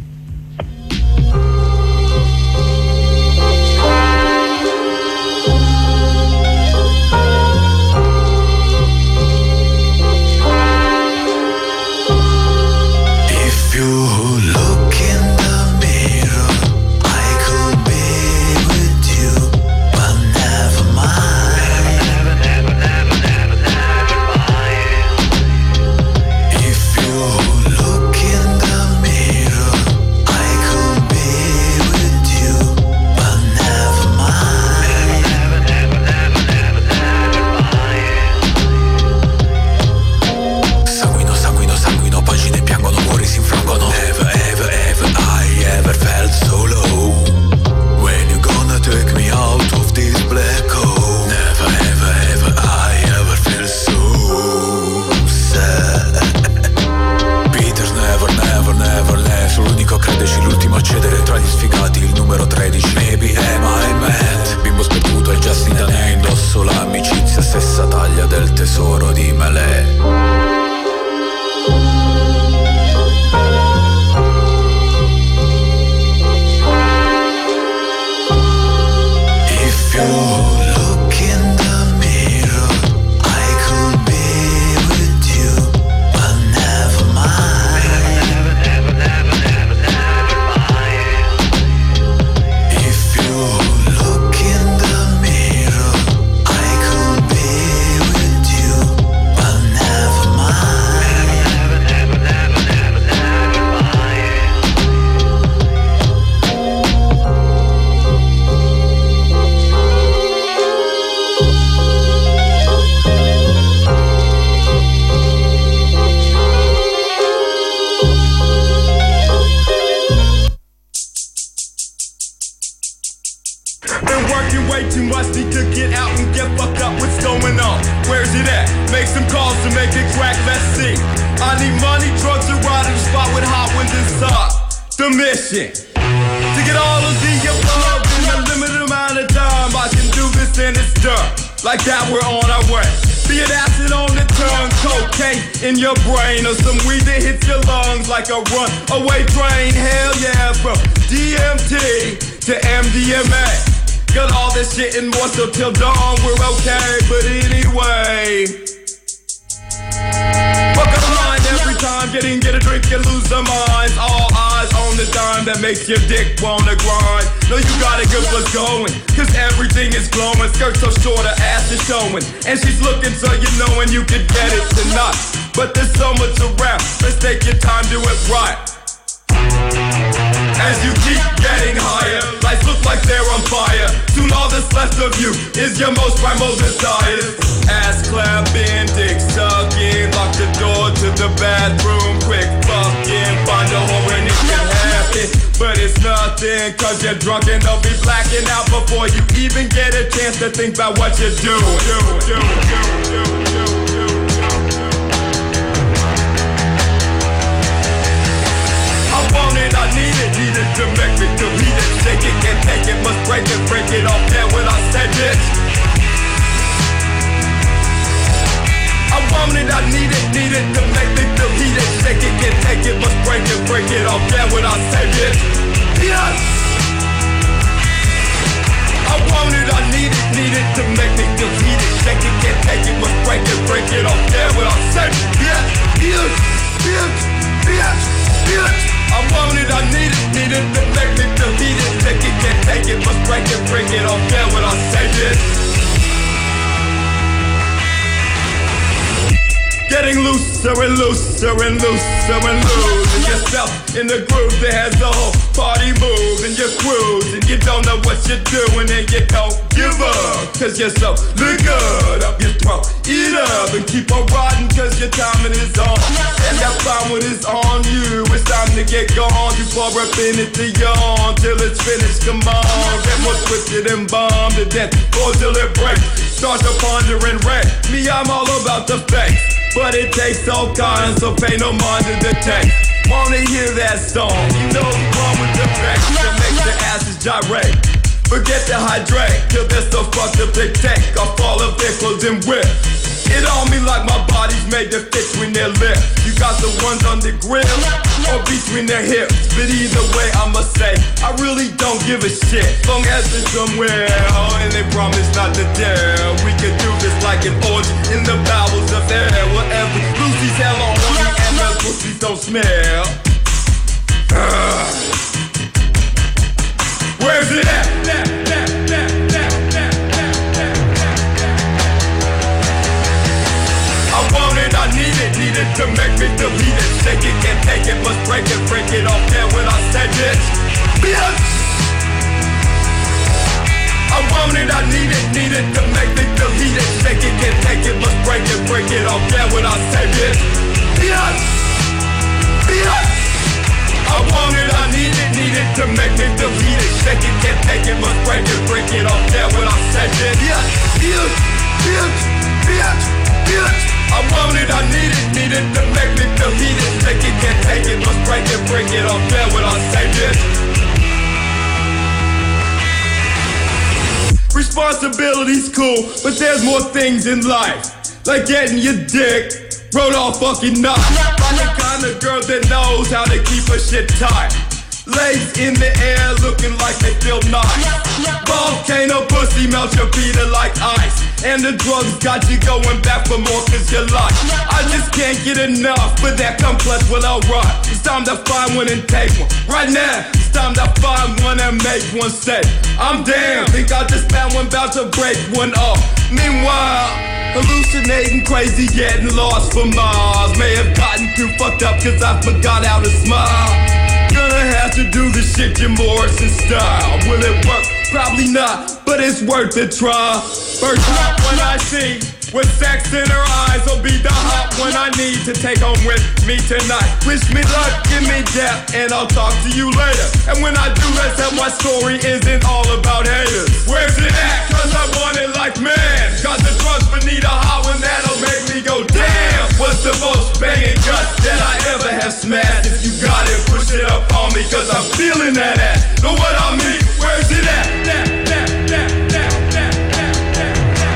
[SPEAKER 6] You look in the mirror, I could be with you, but never mind. Never, never, never, never, never mind. If you look in the mirror,
[SPEAKER 8] Been working way too much, need to get out and get fucked up. What's going on? Where's it at? Make some calls to make it crack, let's see. I need money, drugs, and ride in the spot with hot winds inside. The mission to get all of the above in a limited amount of time. I can do this and it's done. Like that, we're on our way. Be it acid on the tongue, cocaine in your brain, or some weed that hits your lungs like a runaway train. Hell yeah, from D M T to M D M A. Got all this shit and more, so till dawn we're okay. But anyway, fuck a line every time. Get in, get a drink, and lose their minds. All eyes on the dime that makes your dick wanna grind. No, you gotta get what's going, cause everything is glowing. Skirt so short, her ass is showing, and she's looking so you know when you could get it tonight. But there's so much around, let's take your time, do it right. As you keep getting higher, lights look like they're on fire. Soon all that's left of you is your most primal desires. Ass clapping, dick sucking, lock the door to the bathroom, quick fucking, find a hole and it can happen. But it's nothing, cause you're drunk and they'll be blacking out before you even get a chance to think about what you're doing. Do, do, do, do, do, do. I want it, I need it, need it to make me delete it. Shake it, can't take it, must break it, break it off there when I said it. I want it, I need it, need it to make me delete it. Shake it, can't take it, must break it, break it off there when I said it. Yes! I want it, I need it, need it to make me delete it. Shake it, can't take it, must break it, break it off there when I said it. Yes, yes, yes, yes, yes. I want it, I need it, need it to make me delete it. Take it, can't take it, must break it, break it off there when I say this. Getting looser and looser and looser and losing yourself in the groove that has the whole party moving. You're cruising, you don't know what you're doing and you don't give up, cause you're so look good up your throat. Eat up and keep on riding cause your timing is on. And that fine when it's on you, it's time to get gone. You pour up in it to yawn till it's finished, come on. Get more twisted and bomb to death or till it breaks. Start to ponder and wreck. Me, I'm all about the face, but it takes all kinds, so pay no mind to the text. Wanna hear that song? You know the one with the bass that makes the asses gyrate. Forget to hydrate till they're so fucked up they take off all of their clothes and whip. It on me like my body's made to fit between their lips. You got the ones on the grill or between their hips. But either way, I'ma say I really don't give a shit, long as it's somewhere. Oh, and they promise not to dare. We could do this like an orgy in the bowels of air. Whatever, Lucy's hella horny and the pussies don't smell. uh. Where's it at? I want it, I need it, need it to make me delete it. Shake it, can't take it, must break it, break it off there when I said it. Bitch! I want it, I need it, need it to make me delete it. Shake it, can't take it, must break it, break it off there when I said it. Bitch! Bitch! I want it, I need it, need it to make me delete it. Shake it, can't take it, must break it, break it off there when I said it. Bitch! Bitch! Bitch! Bitch! Bitch! I want it, I need it, need it to make me delete it. Take it, can't take it, must break it, break it off there when I say this. Responsibility's cool, but there's more things in life, like getting your dick rode off fucking night. I'm the kind of girl that knows how to keep her shit tight. Legs in the air looking like they feel nice. Volcano pussy melts your Peter like ice. And the drugs got you going back for more cause you like. I just can't get enough, but that complex, well alright. It's time to find one and take one. Right now, it's time to find one and make one say I'm damn, think I just found one about to break one off. Meanwhile, hallucinating crazy, getting lost for miles. May have gotten too fucked up cause I forgot how to smile. Gonna have to do this shit Jim Morrison style. Will it work? Probably not, but it's worth a try. First hot one I see, with sex in her eyes, will be the hot one I need to take home with me tonight. Wish me luck, give me death, and I'll talk to you later. And when I do, let's have my story isn't all about haters. know what I mean? Where's it at? Nah, nah, nah, nah, nah, nah, nah.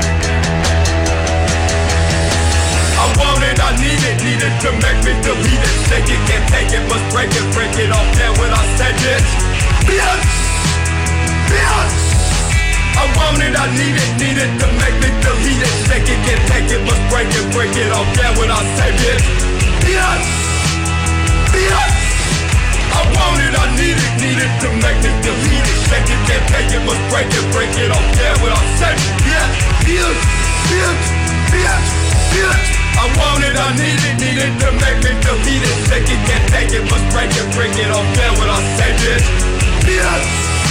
[SPEAKER 8] I want it, I need it, need it to make me delete it. Shake it, can't take it, must break it, break it off there when I say this. Bitch! Bitch! I want it, I need it, need it to make me delete it. Shake it, can't take it, must break it, break it off there when I say this. Bitch! Bitch! I want it, I need it, need it to make me delete it. Shake it, can't take it, must break it, break it off there when I say bitch, bitch, bitch, bitch, bitch. I want it, I need it, need it to make me delete it. Shake it, can't take it, must break it, break it off there when I say bitch, bitch.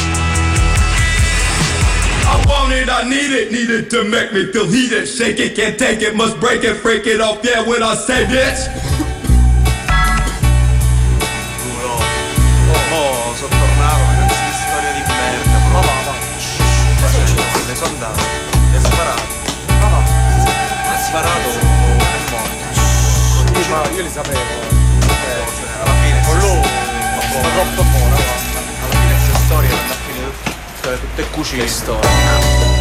[SPEAKER 8] I want it, I need it, need it to make me delete it. Shake it, can't take it, must break it, break it off there when I say bitch.
[SPEAKER 9] Oh, sono tornato, ragazzi, che storia di merda. Ma va, va. Me ne sono andato. Mi ha sparato. Ma va. Mi ha sparato. È morto. Sì, ma io li sapevo. Eh, cioè, alla fine. Con loro. Sono troppo buona, guarda. Alla fine queste storie vanno a finire tutte, tutte cucine. Che storie.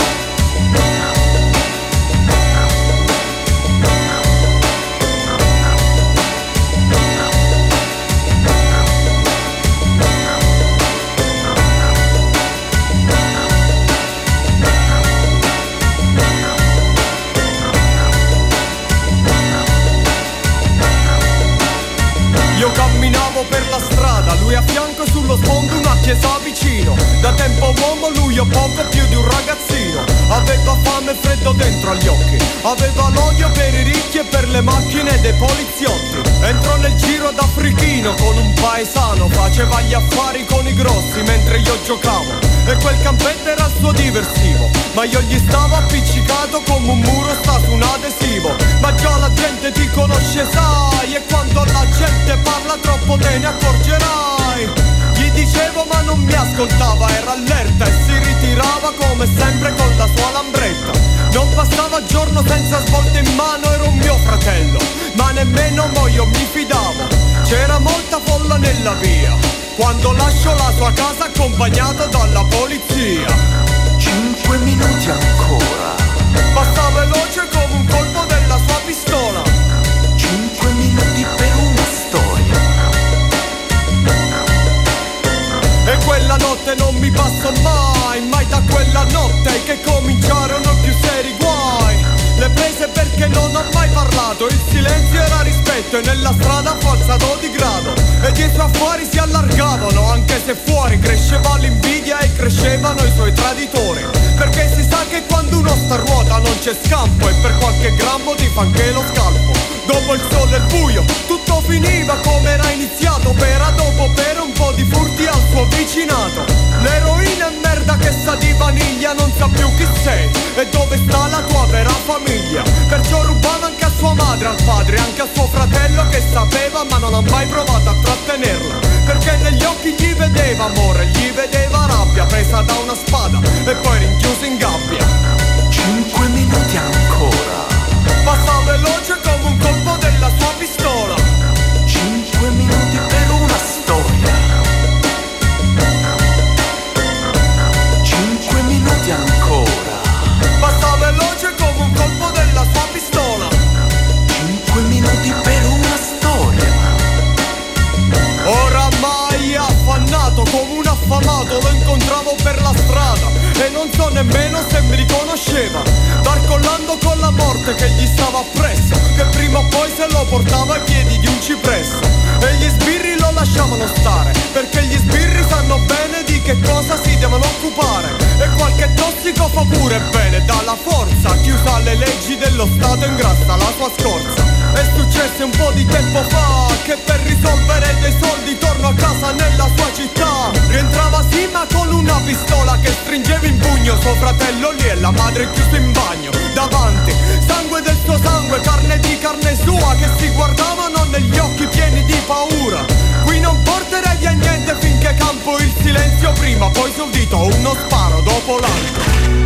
[SPEAKER 10] Io camminavo per la strada, lui a fianco e sullo sfondo una chiesa vicino. Da tempo uomo, lui o poco più di un ragazzino. Aveva fame e freddo dentro agli occhi. Aveva l'odio per i ricchi e per le macchine dei poliziotti. Entrò nel giro d'Africhino con un paesano. Faceva gli affari con i grossi mentre io giocavo. E quel campetto era il suo diversivo. Ma io gli stavo appiccicato come un muro sta su un adesivo. Ma già la gente ti conosce, sai. E quando la gente parla troppo te ne accorgerai. Gli dicevo ma non mi ascoltava, era allerta e si ritirava come sempre con la sua lambretta. Non passava giorno senza svolte in mano, era un mio fratello, ma nemmeno mo io mi fidavo. C'era molta folla nella via, quando lascio la sua casa accompagnato dalla polizia.
[SPEAKER 6] Cinque minuti ancora.
[SPEAKER 10] Passa veloce come un colpo della sua pistola.
[SPEAKER 6] Cinque minuti per una storia.
[SPEAKER 10] E quella notte non mi passo mai, mai da quella notte che cominciarono più seri guai. Le prese perché non ho mai parlato, il silenzio era rispetto e nella strada fu alzato di grado. E dietro a fuori si allargavano, anche se fuori cresceva l'invidia e crescevano i suoi traditori. Perché si sa che quando uno sta a ruota non c'è scampo e per qualche grammo ti fa anche lo scalpo. Dopo il sole e il buio tutto finiva come era iniziato. Per dopo per un po' di furti al suo vicinato. L'eroina è merda che sa di vaniglia, non sa più chi sei e dove sta la tua vera famiglia. Perciò rubava anche a sua madre, al padre, anche a suo fratello che sapeva ma non ha mai provato a trattenerla. Perché negli occhi gli vedeva amore, gli vedeva rabbia presa da una spada e poi rinchiuso in gabbia.
[SPEAKER 6] Cinque minuti ancora.
[SPEAKER 10] Passa veloce come un colpo della sua pistola.
[SPEAKER 6] Cinque minuti per una storia. Cinque minuti ancora.
[SPEAKER 10] Passa veloce come un colpo della sua pistola.
[SPEAKER 6] Cinque minuti per una storia.
[SPEAKER 10] Oramai affannato come un affamato lo incontravo per la strada e non so nemmeno se mi riconosceva. Barcollando con la morte che gli stava appresso, che prima o poi se lo portava ai piedi di un cipresso. E gli sbirri lo lasciavano stare, perché gli sbirri sanno bene di che cosa si devono occupare. E qualche tossico fa pure bene, dà la forza a chi usa le leggi dello Stato e ingrassa la sua scorza. È successo un po' di tempo fa che per risolvere dei soldi torno a casa nella sua città. Rientrava sì ma con una pistola che stringeva in pugno suo fratello lì e la madre chiuso in bagno. Davanti, sangue del suo sangue, carne di carne sua che si guardavano negli occhi pieni di paura. Qui non porterei via niente finché campo il silenzio prima, poi si udito uno sparo dopo l'altro.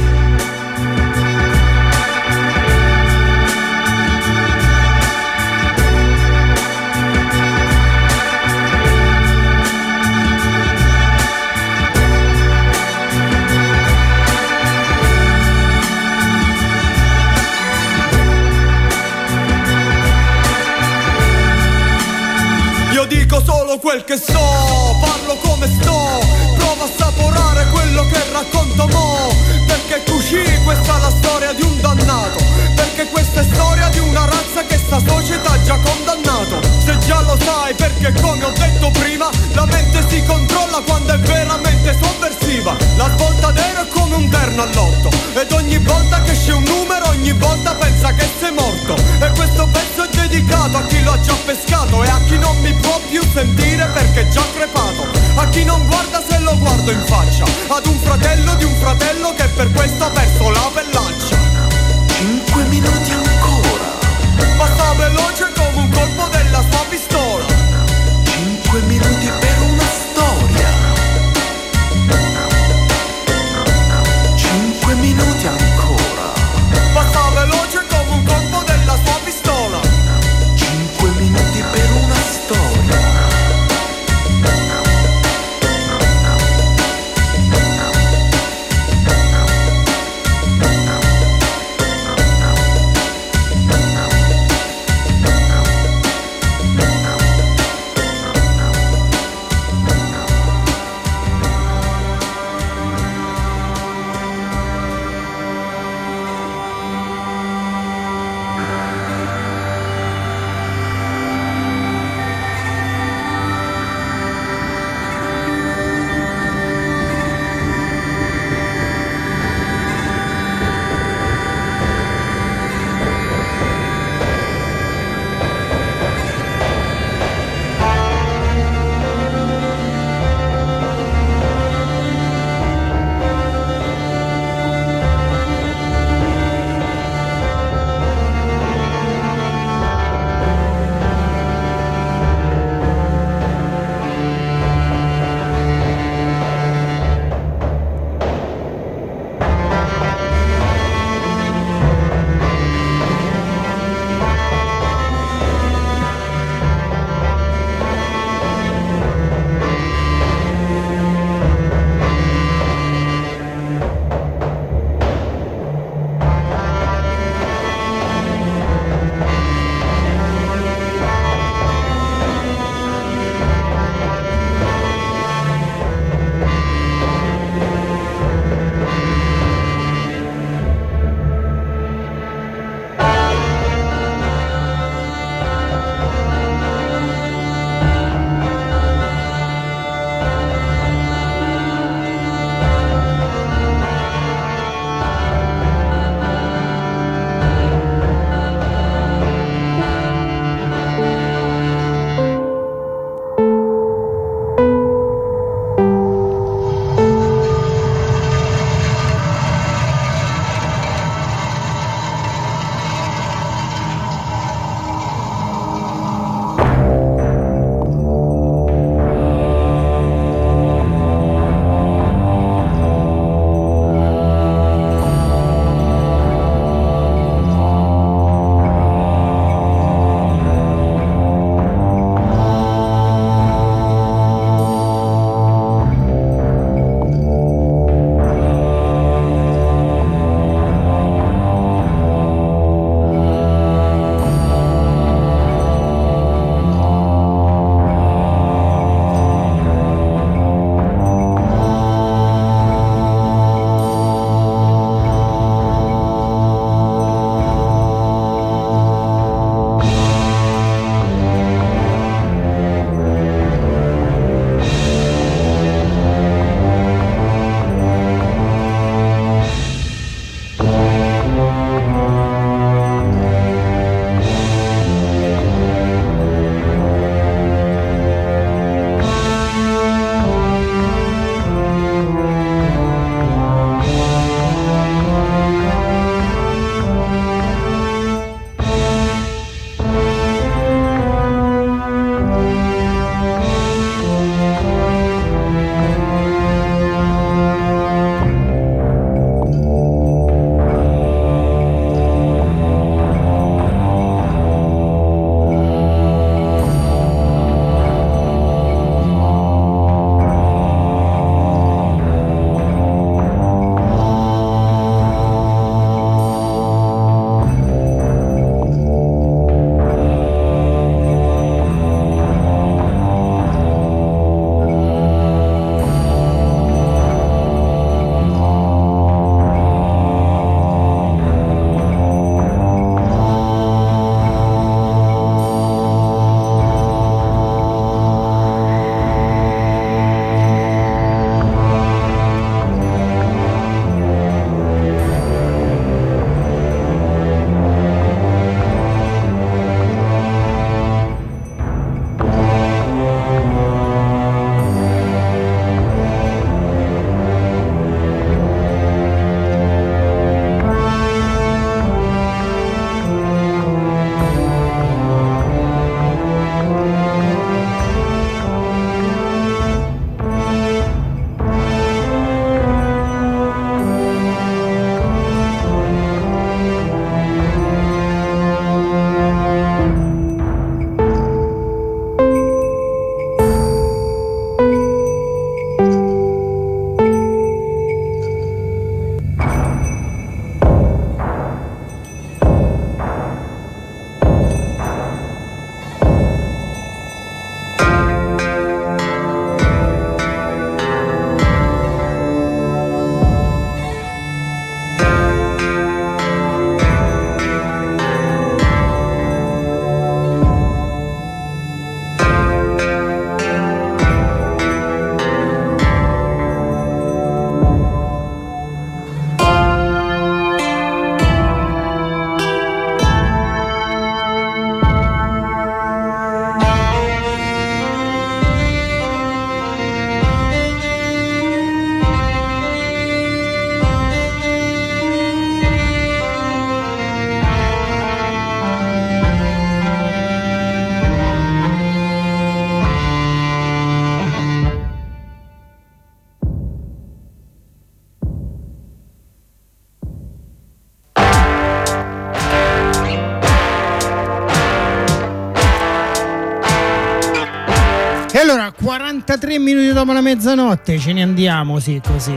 [SPEAKER 10] quel che so, parlo come sto, prova a saporare quello che racconto mo. Perché così questa è la storia di un dannato, perché questa è storia di una razza che sta società ha già condannato. Se già lo sai, perché come ho detto prima, la mente si controlla quando è veramente sovversiva. La svolta d'ero è come un terno all'otto, ed ogni volta che esce un numero, ogni volta pensa che sei morto. E questo pezzo è dedicato a chi lo ha già pescato e a chi non mi può più sentire perché è già crepato. A chi non guarda se lo guardo in faccia, ad un fratello di un fratello che per questo ha perso la pellaccia.
[SPEAKER 6] Cinque minuti ancora.
[SPEAKER 10] Passa veloce come un colpo della sua pistola.
[SPEAKER 6] Cinque minuti per una storia. Cinque minuti
[SPEAKER 3] quarantatré minuti dopo la mezzanotte, ce ne andiamo, sì, così.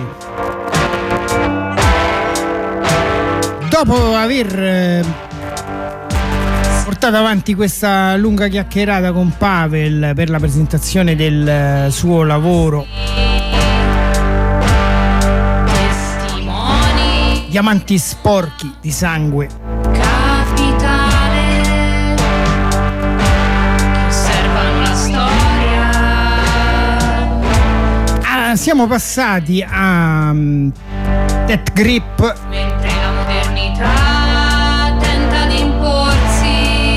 [SPEAKER 3] Dopo aver eh, portato avanti questa lunga chiacchierata con Pavel per la presentazione del eh, suo lavoro Testimoni, Diamanti sporchi di sangue
[SPEAKER 11] capitale, che osservano la storia.
[SPEAKER 3] Ah, siamo passati a um, Death Grip,
[SPEAKER 11] mentre la modernità tenta di imporsi.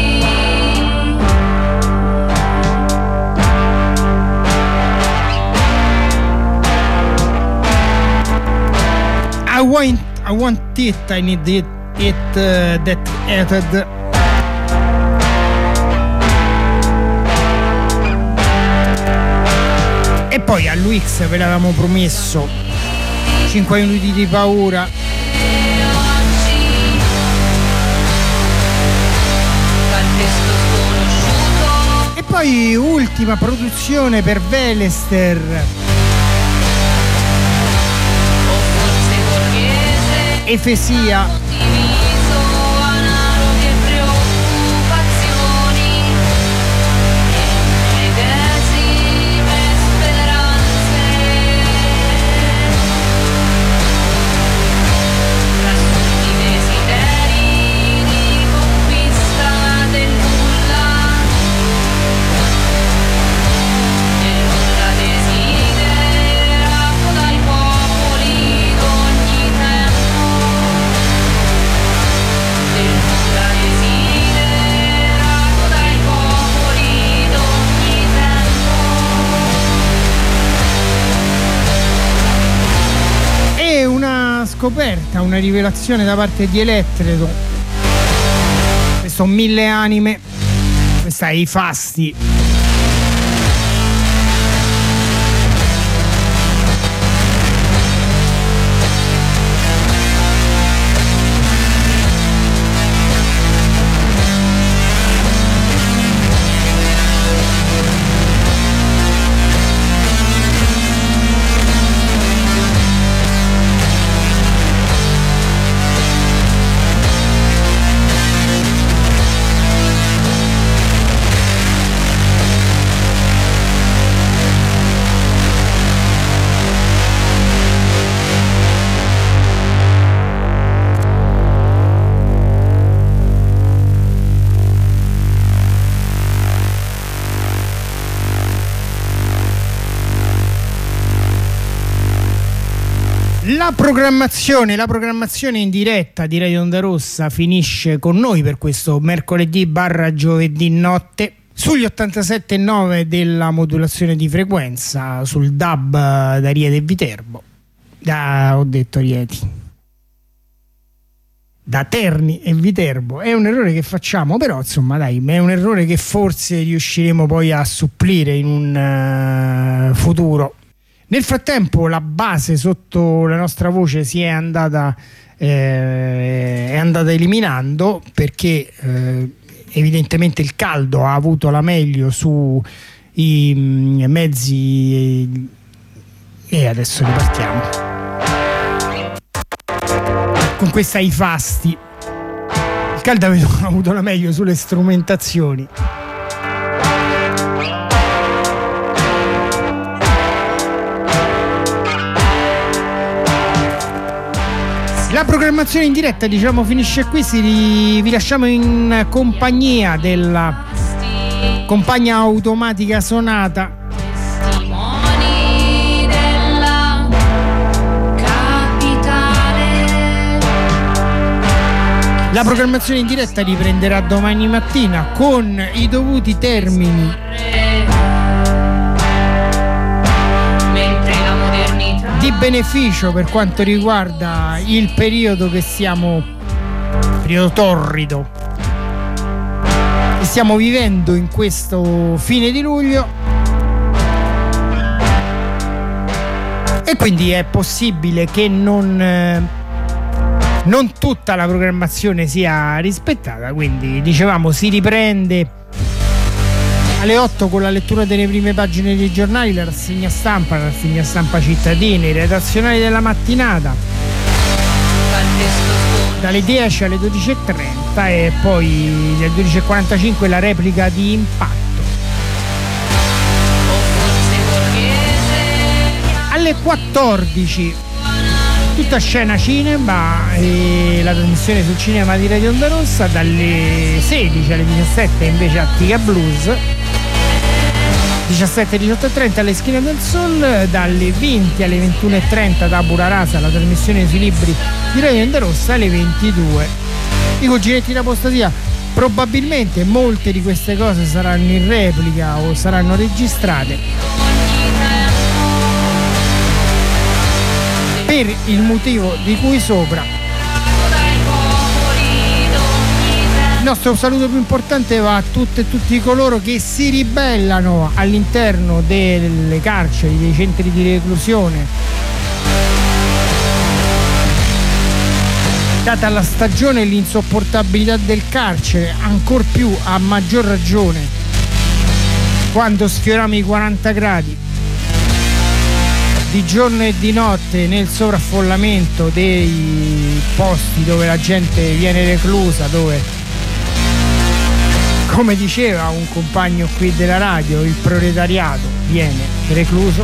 [SPEAKER 3] I want, I want it, I need it, it uh, that hated. E poi a L U X ve l'avevamo promesso cinque minuti di paura. E poi ultima produzione per Velester, Efesia. Scoperta, una rivelazione da parte di Elettrico. Questo Mille Anime, questa è I Fasti. La programmazione, la programmazione in diretta di Radio Onda Rossa finisce con noi per questo mercoledì barra giovedì notte sugli ottantasette virgola nove della modulazione di frequenza, sul D A B da Rieti e Viterbo. Da, ho detto Rieti. Da Terni e Viterbo. È un errore che facciamo, però insomma dai, è un errore che forse riusciremo poi a supplire in un uh, futuro. Nel frattempo la base sotto la nostra voce si è andata, eh, è andata eliminando perché eh, evidentemente il caldo ha avuto la meglio sui mm, mezzi e adesso ripartiamo con questa I Fasti. Il caldo ha avuto la meglio sulle strumentazioni. La programmazione in diretta, diciamo, finisce qui. Si ri... Vi lasciamo in compagnia della compagna automatica Sonata.
[SPEAKER 11] Testimoni della capitale.
[SPEAKER 3] La programmazione in diretta riprenderà domani mattina con i dovuti termini di beneficio per quanto riguarda il periodo che stiamo periodo torrido che stiamo vivendo in questo fine di luglio, e quindi è possibile che non eh, non tutta la programmazione sia rispettata. Quindi dicevamo si riprende Alle otto con la lettura delle prime pagine dei giornali, la rassegna stampa, la rassegna stampa cittadina, i redazionali della mattinata. Dalle dieci alle dodici e trenta e poi alle dodici e quarantacinque la replica di Impatto. Alle quattordici tutta scena cinema e la trasmissione sul cinema di Radio Onda Rossa. Dalle sedici alle diciassette invece Attica Blues. diciassette, diciotto e trenta alle Schiene del Sol. Dalle venti alle ventuno e trenta Tabula Rasa, la trasmissione sui libri di Radio Onda Rossa. Alle ventidue i Cuginetti d'Apostasia. Probabilmente molte di queste cose saranno in replica o saranno registrate per il motivo di cui sopra. Il nostro saluto più importante va a tutte e tutti coloro che si ribellano all'interno delle carceri, dei centri di reclusione, data la stagione e l'insopportabilità del carcere, ancor più a maggior ragione quando sfioriamo i quaranta gradi di giorno e di notte nel sovraffollamento dei posti dove la gente viene reclusa, dove, come diceva un compagno qui della radio, il proletariato viene recluso.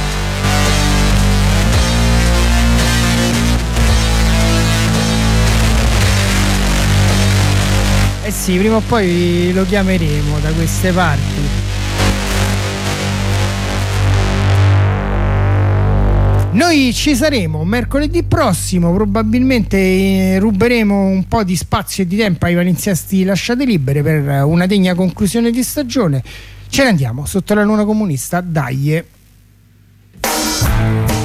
[SPEAKER 3] Eh sì, prima o poi lo chiameremo da queste parti. Noi ci saremo mercoledì prossimo, probabilmente ruberemo un po' di spazio e di tempo ai valenziasti lasciate libere per una degna conclusione di stagione. Ce ne andiamo sotto la luna comunista, dai.